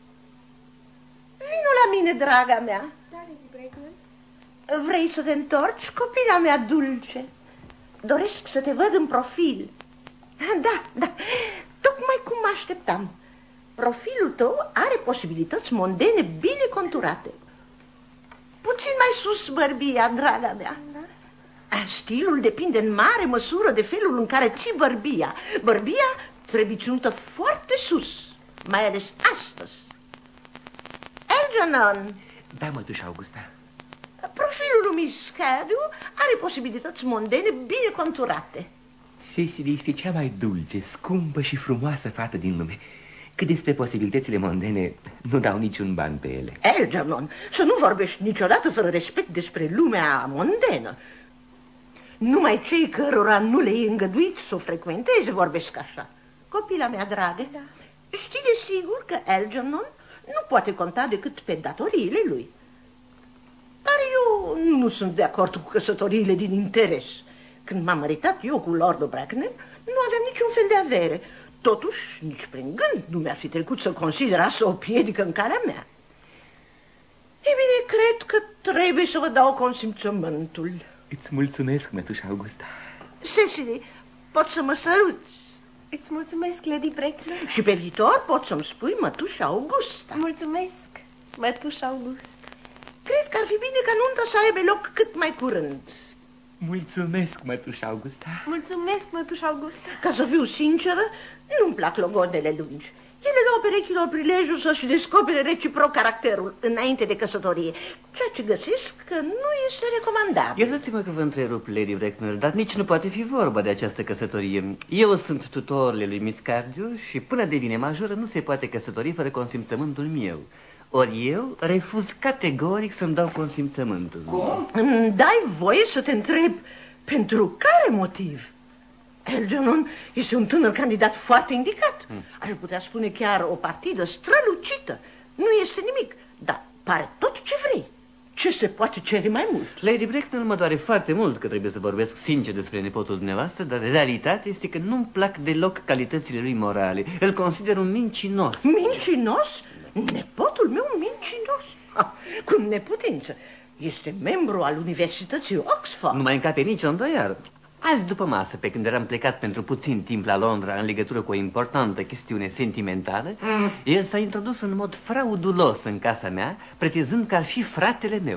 Vino la mine, draga mea. Da, Lady Bracknell. Vrei să te întorci, copila mea dulce? Doresc să te văd în profil. Da, tocmai cum mă așteptam. Profilul tău are posibilități mondene bine conturate. Puțin mai sus, bărbia, draga mea. Stilul depinde în mare măsură de felul în care ții bărbia. Bărbia trebuie ținută foarte sus, mai ales astăzi. Algernon. Da, mătușa Augusta. Profilul lui Miss Cardew are posibilități mondene bine conturate. Cecily este cea mai dulce, scumpă și frumoasă fată din lume. Cât despre posibilitățile mondene, nu dau niciun ban pe ele. Algernon, să nu vorbești niciodată fără respect despre lumea mondenă. Numai cei cărora nu le-i îngăduit să o frecventeze vorbesc așa. Copila mea dragă, da. Știi de sigur că Algernon nu poate conta decât pe datoriile lui. Dar eu nu sunt de acord cu căsătoriile din interes. Când m-am măritat eu cu Lord Bracknell, nu aveam niciun fel de avere. Totuși, nici prin gând nu mi-ar fi trecut să consider asta o piedică în calea mea. Ei bine, cred că trebuie să vă dau consimțământul. Îți mulțumesc, mătușa Augusta. Cecily, poți să mă săruți? Îți mulțumesc, Lady Bracknell. Și pe viitor poți să-mi spui mătușa Augusta. Mulțumesc, mătușa Augusta. Cred că ar fi bine ca nunta să aibă loc cât mai curând. Mulțumesc, mătușa Augusta. Mulțumesc, mătușa Augusta. Ca să fiu sinceră, nu-mi plac logodele lungi. Ele dau perechilor prilejul să-și descopere reciproc caracterul înainte de căsătorie, ceea ce găsesc că nu este recomandabil. Iertați-mă că vă întrerup, Lady Bracknell, dar nici nu poate fi vorba de această căsătorie. Eu sunt tutorele lui Miss Cardew și până devine majoră nu se poate căsători fără consimțământul meu. Ori eu refuz categoric să-mi dau consimțământul. Cum? Îmi dai voie să te întreb pentru care motiv? Algernon este un tânăr candidat foarte indicat. Aș putea spune chiar o partidă strălucită. Nu este nimic, dar pare tot ce vrei. Ce se poate cere mai mult? Lady Bracknell, mă doare foarte mult că trebuie să vorbesc sincer despre nepotul dumneavoastră, dar realitatea este că nu-mi plac deloc calitățile lui morale. Îl consider un mincinos. Mincinos? Nepotul meu mincinos? Cu neputință. Este membru al Universității Oxford. Nu mai încape nicio îndoială. Azi după masă, pe când eram plecat pentru puțin timp la Londra în legătură cu o importantă chestiune sentimentală, el s-a introdus în mod fraudulos în casa mea, pretinzând că ar fi fratele meu.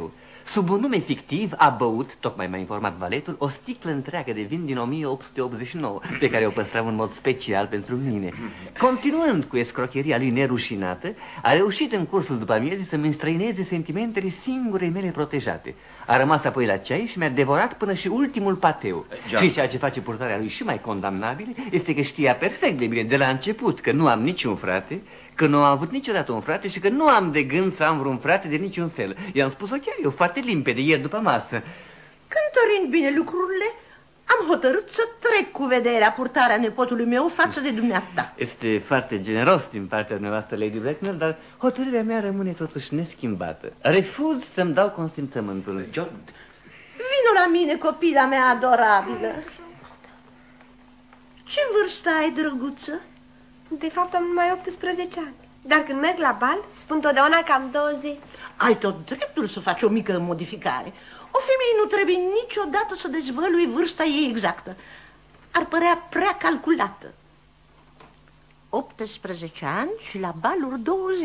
Sub un nume fictiv a băut, tocmai m-a informat valetul, o sticlă întreagă de vin din 1889, pe care o păstram în mod special pentru mine. Continuând cu escrocheria lui nerușinată, a reușit în cursul după amiezii să-mi înstrăineze sentimentele singurei mele protejate. A rămas apoi la ceai și mi-a devorat până și ultimul pateu. Și ceea ce face purtarea lui și mai condamnabilă este că știa perfect de bine de la început că nu am niciun frate, că nu am avut niciodată un frate și că nu am de gând să am vreun frate de niciun fel. I-am spus-o chiar eu foarte limpede ieri după masă. Cântărind bine lucrurile, am hotărât să trec cu vederea purtarea nepotului meu față de dumneata. Este foarte generos din partea dumneavoastră, Lady Bracknell, dar hotărârea mea rămâne totuși neschimbată. Refuz să-mi dau consimțământul. John... Vino la mine, copila mea adorabilă. Ce vârstă ai, drăguță? De fapt am numai 18 ani. Dar când merg la bal, spun totdeauna că am 20. Ai tot dreptul să faci o mică modificare. O femeie nu trebuie niciodată să dezvălui vârsta ei exactă. Ar părea prea calculată. 18 ani și la baluri 20.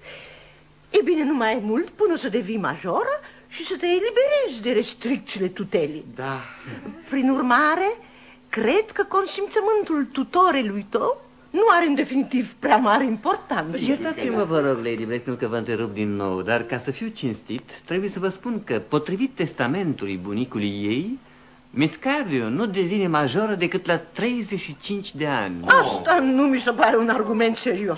E bine, nu mai e mult până să devii majoră și să te eliberezi de restricțiile tutelii. Da. Prin urmare, cred că consimțământul tutorelui tău nu are în definitiv prea mare importanță. Iertați-mă, vă rog, Lady Bracknell, că vă întrerup din nou, dar ca să fiu cinstit, trebuie să vă spun că, potrivit testamentului bunicului ei, Miss Cardew nu devine majoră decât la 35 de ani. Asta nu mi se pare un argument serios.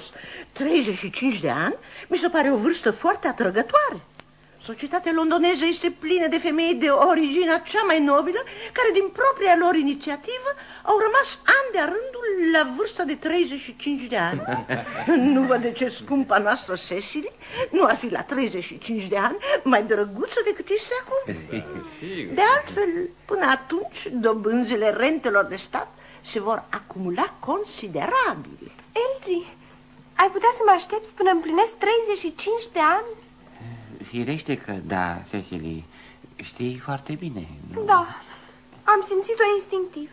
35 de ani mi se pare o vârstă foarte atrăgătoare. Societatea londoneză este plină de femei de originea cea mai nobilă, care din propria lor inițiativă au rămas ani de-a rândul la vârsta de 35 de ani. Nu văd de ce scumpa noastră Cecily nu ar fi la 35 de ani mai drăguță decât este acum. De altfel, până atunci, dobânzile rentelor de stat se vor acumula considerabil. Elgie, ai putea să mă aștepți până împlinesc 35 de ani? Firește că da, Cecily, știi foarte bine, nu? Da, am simțit-o instinctiv.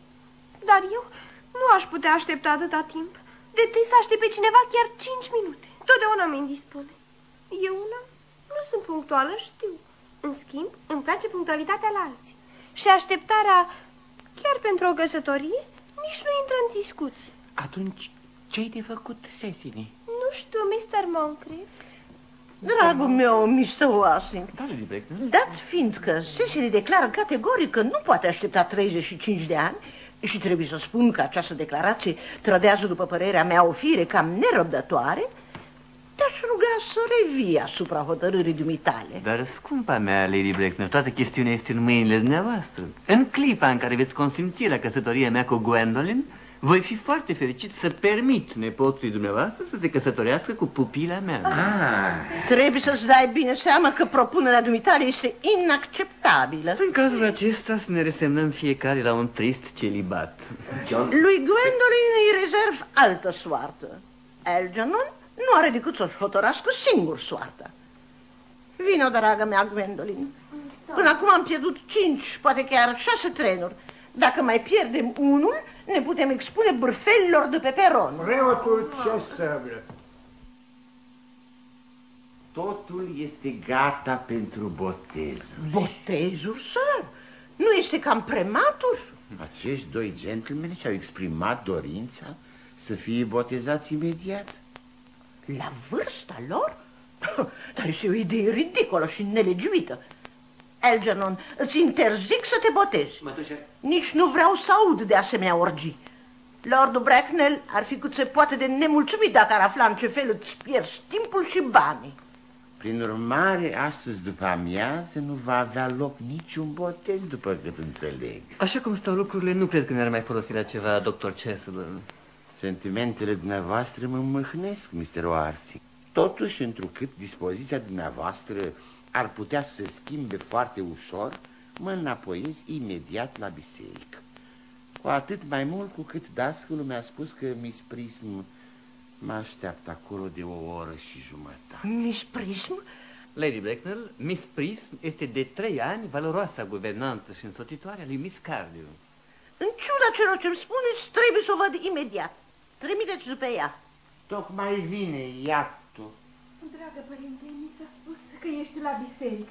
Dar eu nu aș putea aștepta atâta timp. De tâi să aștept pe cineva chiar 5 minute. Totdeauna mi indispune. Eu una nu sunt punctuală, știu. În schimb, îmi place punctualitatea la alții. Și așteptarea, chiar pentru o căsătorie, nici nu intră în discuție. Atunci, ce-ai de făcut, Cecily? Nu știu, Mr. Moncrief. Dragul meu, Mr. Washington, dat fiind că Cecily declară categoric că nu poate aștepta 35 de ani, și trebuie să spun că această declarație trădează, după părerea mea, o fire cam nerăbdătoare, te-aș ruga să revii asupra hotărârii dumitale. Dar, scumpa mea, Lady Bracknell, toată chestiunea este în mâinile dumneavoastră. În clipa în care veți consimți la căsătoria mea cu Gwendolen, voi fi foarte fericit să permit nepoțului dumneavoastră să se căsătorească cu pupila mea. Trebuie să-ți dai bine seama că propunerea dumitale este inacceptabilă. În cazul acesta să ne resemnăm fiecare la un trist celibat. John... Lui Gwendolen îi rezerv altă soartă. Algernon nu are decât să-și hotărască singur soarta. Vino, dragă mea, Gwendolen. Până acum am pierdut 5, poate chiar 6 trenuri. Dacă mai pierdem unul, ne putem expune bârfelilor de pe peron. Preotul ce săblă. Totul este gata pentru botezul. Botezul, sir? Nu este cam prematur? Acești doi gentlemen și-au exprimat dorința să fie botezați imediat. La vârsta lor? Dar este o idee ridicolă și nelegiuită. Algernon, îți interzic să te botezi. Mătușă. Nici nu vreau să aud de asemenea orgii. Lordul Bracknell ar fi cât se poate de nemulțumit dacă ar afla în ce fel îți pierzi timpul și banii. Prin urmare, astăzi după amiază nu va avea loc niciun botez, după cât înțeleg. Așa cum stau lucrurile, nu cred că ne-ar mai folosi la ceva, Dr. Chasuble. Sentimentele dumneavoastră mă mâhnesc, Mr. O'Arcy. Totuși, întrucât dispoziția dumneavoastră ar putea să se schimbe foarte ușor, mă înapoiez imediat la biserică. Cu atât mai mult cu cât dascălul mi-a spus că Miss Prism mă așteaptă acolo de 1 oră și jumătate. Miss Prism? Lady Bracknell, Miss Prism este de 3 ani valoroasa guvernantă și însoțitoare a lui Miss Cardew. În ciuda celor ce-mi spuneți, trebuie să o văd imediat. Trimiteți după ea. Tocmai vine, iată. Dragă părinte, mi s-a spus că ești la biserică.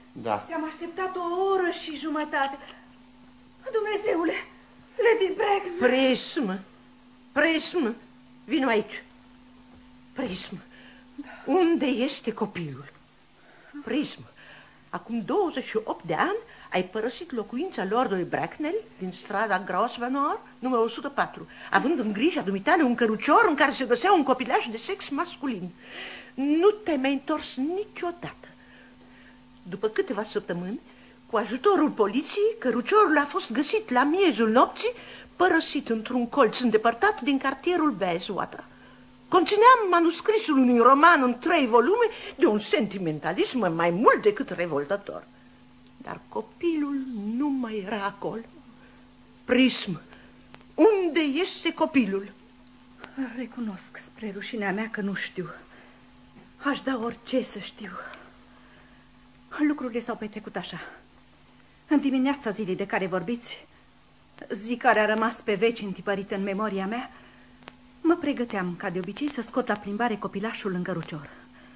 Da. Te-am așteptat o oră și jumătate. Dumnezeule, Lady Bracknell. Prism, vino aici. Prism, unde este copilul? Prism, acum 28 de ani ai părăsit locuința lordului Bracknell din strada Grosvenor, numărul 104, având în grija dumitale un cărucior în care se găsea un copilaș de sex masculin. Nu te-ai mai întors niciodată. După câteva săptămâni, cu ajutorul poliției, căruciorul a fost găsit la miezul nopții, părăsit într-un colț îndepărtat din cartierul Bayswater. Conținea manuscrisul unui roman în 3 volume de un sentimentalism mai mult decât revoltător. Dar copilul nu mai era acolo. Prism, unde este copilul? Recunosc spre rușinea mea că nu știu. Aș da orice să știu. Lucrurile s-au petrecut așa. În dimineața zilei de care vorbiți, zi care a rămas pe veci întipărită în memoria mea, mă pregăteam, ca de obicei, să scot la plimbare copilașul în cărucior.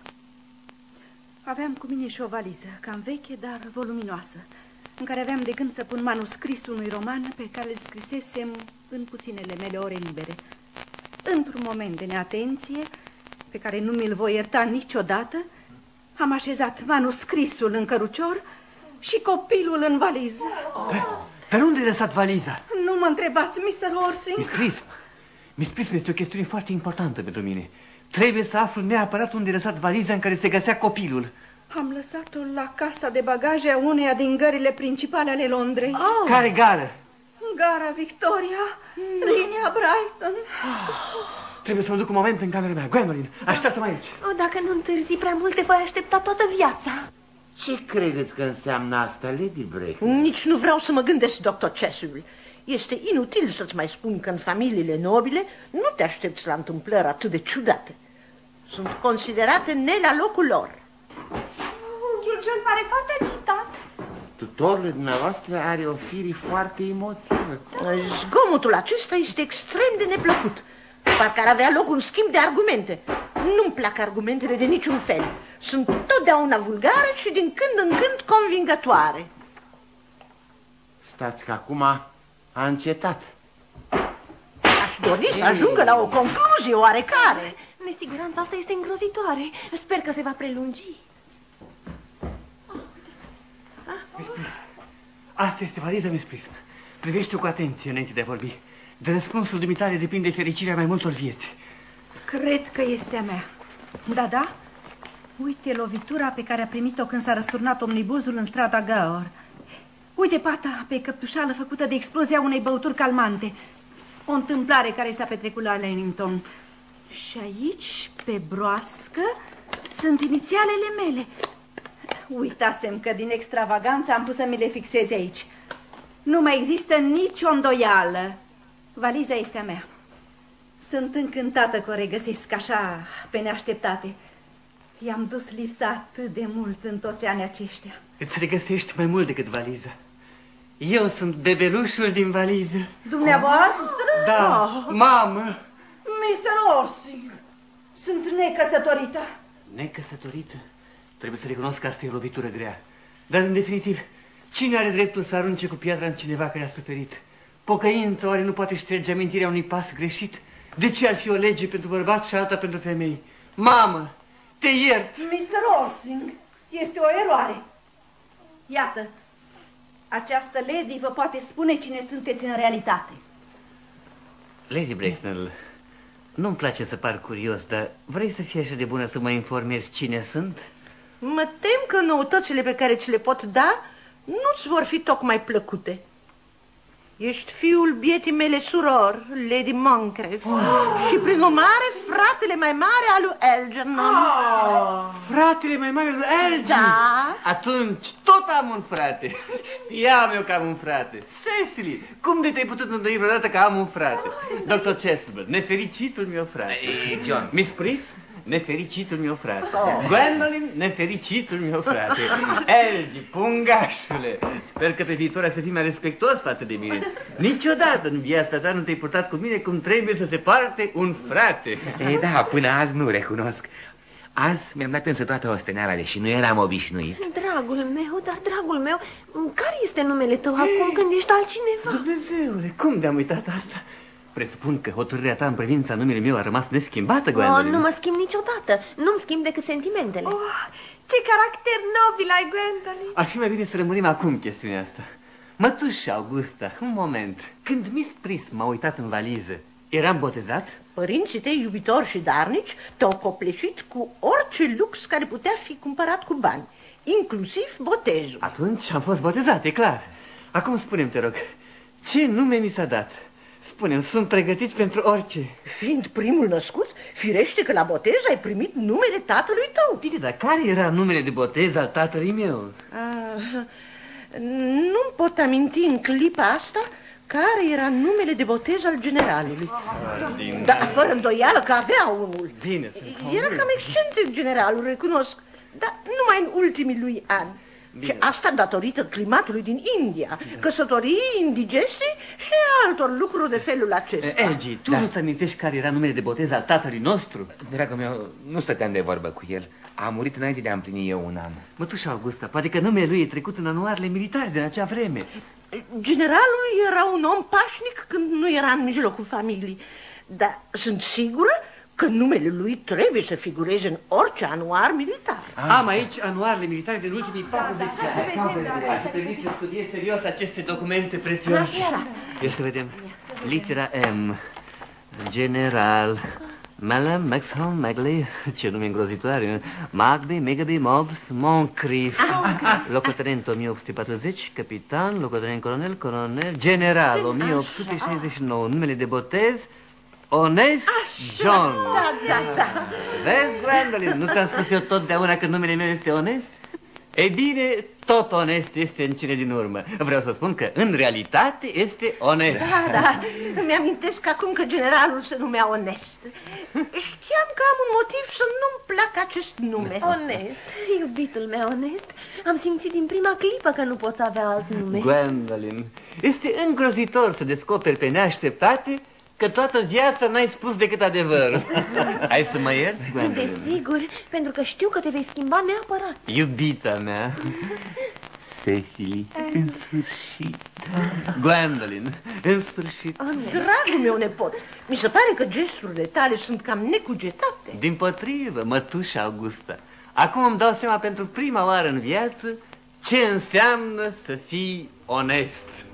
Aveam cu mine și o valiză, cam veche, dar voluminoasă, în care aveam de gând să pun manuscrisul unui roman pe care îl scrisesem în puținele mele ore libere. Într-un moment de neatenție, pe care nu mi-l voi ierta niciodată, am așezat manuscrisul în cărucior și copilul în valiză. Dar unde ai lăsat valiza? Nu mă întrebați, Mr. Orsing. Miss Prism este o chestiune foarte importantă pentru mine. Trebuie să aflu neapărat unde ai lăsat valiza în care se găsea copilul. Am lăsat-o la casa de bagaje a uneia din gările principale ale Londrei. Care gară? Gara Victoria, linia Brighton. Trebuie să mă duc un moment în camera mea. Gwendolyn, așteaptă-mă aici. Dacă nu întârzi prea mult, te voi aștepta toată viața. Ce credeți că înseamnă asta, Lady Bracknell? Nici nu vreau să mă gândesc, Dr. Chasuble. Este inutil să-ți mai spun că în familiile nobile nu te aștepți la întâmplări atât de ciudate. Sunt considerate ne la locul lor. Unchiul John pare foarte agitat. Tutorul dumneavoastră are o fire foarte emotivă. Zgomotul acesta este extrem de neplăcut. Parcă ar avea loc un schimb de argumente. Nu-mi plac argumentele de niciun fel. Sunt totdeauna vulgare și din când în când convingătoare. Stați că acum a încetat. Aș dori să ajungă la o concluzie oarecare. Nesiguranța asta este îngrozitoare. Sper că se va prelungi. Miss Prism, asta este valiza, Miss Prism. Privește-o cu atenție înainte de a vorbi. De răspunsul dumitale depinde fericirea mai multor vieți. Cred că este a mea. Da. Uite lovitura pe care a primit-o când s-a răsturnat omnibuzul în strada Gower. Uite pata pe căptușală făcută de explozia unei băuturi calmante. O întâmplare care s-a petrecut la Leamington. Și aici, pe broască, sunt inițialele mele. Uitasem că din extravaganță am pus să mi le fixez aici. Nu mai există nicio îndoială. Valiza este a mea. Sunt încântată că o regăsesc așa, pe neașteptate. I-am dus lipsa atât de mult în toți anii aceștia. Îți regăsești mai mult decât valiza. Eu sunt bebelușul din valiză. Dumneavoastră? Da, mamă. Mr. Orsing, sunt necăsătorită. Necăsătorită? Trebuie să recunosc că asta e o lovitură grea. Dar, în definitiv, cine are dreptul să arunce cu piatra în cineva care a suferit? Pocăința oare nu poate șterge amintirea unui pas greșit? De ce ar fi o lege pentru bărbați și alta pentru femei? Mamă, te iert! Mr. Orsing, este o eroare. Iată, această lady vă poate spune cine sunteți în realitate. Lady Bracknell, nu-mi place să par curios, dar vrei să fii așa de bună să mă informezi cine sunt? Mă tem că noutățile pe care ți le pot da nu-ți vor fi tocmai plăcute. Ești fiul bietii mele surori, Lady Moncrief, și prin urmare fratele mai mare al lui Algernon. Fratele mai mare al lui Algernon? Da. Atunci tot am un frate. Știam eu că am un frate. Cecily, cum de te-ai putut îndoi vreodată că am un frate? Dr. Chasuble, nefericitul meu frate. John. Miss Prism, nefericitul meu frate. Gwendolyn, nefericitul meu frate. Elgi, pungașule, sper că pe viitor să fii mai respectuos față de mine. Niciodată în viața ta nu te-ai purtat cu mine cum trebuie să se parte un frate. Da, până azi nu recunosc. Azi mi-am dat însă toată osteneala, deși nu eram obișnuit. Dragul meu, dar dragul meu, care este numele tău acum când ești altcineva? Dumnezeule, cum de-am uitat asta? Presupun că hotărârea ta în privința numele meu a rămas neschimbată, Gwendolyn. Nu mă schimb niciodată. Nu-mi schimb decât sentimentele. Ce caracter nobil ai, Gwendolyn. Ar fi mai bine să rămânim acum chestiunea asta. Mătușă Augusta, un moment. Când Miss Prism m-a uitat în valiză, eram botezat? Părinții tăi iubitori și darnici te-au copleșit cu orice lux care putea fi cumpărat cu bani, inclusiv botezul. Atunci am fost botezat, e clar. Acum spune-mi, te rog, ce nume mi s-a dat? Spune-mi, sunt pregătit pentru orice. Fiind primul născut, firește că la botez ai primit numele tatălui tău. Bine, dar care era numele de botez al tatălui meu? Nu-mi pot aminti în clipa asta care era numele de botez al generalului. Dar fără îndoială că avea unul. Bine, era cam excentric generalul, recunosc, dar numai în ultimii lui ani. Și asta datorită climatului din India, căsătorii, indigestii și altor lucruri de felul acesta. Elgie, tu nu-ți amintești care era numele de botez al tatălui nostru? Dragul meu, nu stăteam de vorbă cu el. A murit înainte de a împlini eu un an. Mătușa Augusta, poate că numele lui e trecut în anuarele militare din acea vreme. Generalul era un om pașnic când nu era în mijlocul familiei, dar sunt sigură că numele lui trebuie să figureze în orice anuar militar. Am aici anuarele militare din ultimii 40 de ani. Ar fi trebuit să studiez serios aceste documente prețioase. Ia să vedem. Litera M. General. Malam, Maxholm, Magley, ce nume îngrozitoare. Magby, Megaby, Mobs, Moncrief. Locotenent 1840, capitan, locotenent colonel, general 1869. Numele de botez, Onest John. Da. Vezi, Gwendolyn, nu ți-am spus eu totdeauna că numele meu este Onest? Ei bine, tot Onest este în cele din urmă. Vreau să spun că în realitate este Onest. Da, îmi amintesc acum că generalul se numea Onest. Știam că am un motiv să nu-mi placă acest nume. Onest, iubitul meu Onest, am simțit din prima clipă că nu pot avea alt nume. Gwendolyn, este îngrozitor să descoperi pe neașteptate că toată viața n-ai spus decât adevărul. Hai să mă ierți, Gwendolyn? Desigur, pentru că știu că te vei schimba neapărat. Iubita mea. Cecily, în sfârșit. Gwendolyn, în sfârșit. Dragul meu nepot, mi se pare că gesturile tale sunt cam necugetate. Dimpotrivă, mătușa Augusta. Acum îmi dau seama pentru prima oară în viață ce înseamnă să fii onest.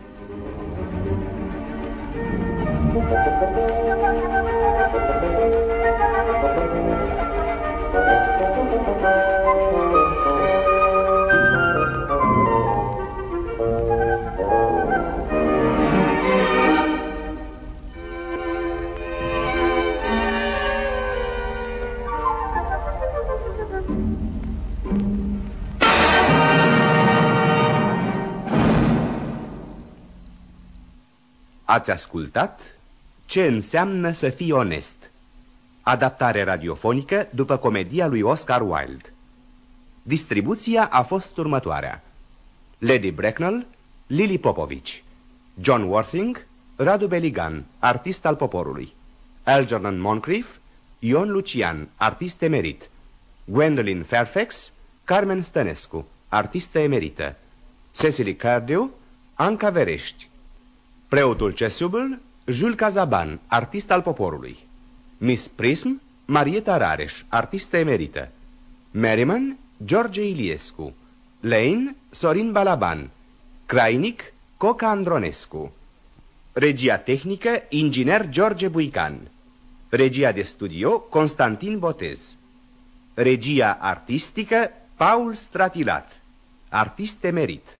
Ați ascultat Ce înseamnă să fii onest? Adaptare radiofonică după comedia lui Oscar Wilde. Distribuția a fost următoarea: Lady Bracknell, Lily Popovich, John Worthing, Radu Beligan, artist al poporului, Algernon Moncrief, Ion Lucian, artist emerit, Gwendolyn Fairfax, Carmen Stănescu, artistă emerită, Cecily Cardew, Anca Verești, preotul Chasuble, Jules Cazaban, artist al poporului, Miss Prism, Marieta Rareș, artistă emerită, Merriman, George Iliescu, Lane, Sorin Balaban, Crainic, Coca Andronescu. Regia tehnică, inginer George Buican. Regia de studio, Constantin Botez. Regia artistică, Paul Stratilat, artist emerit.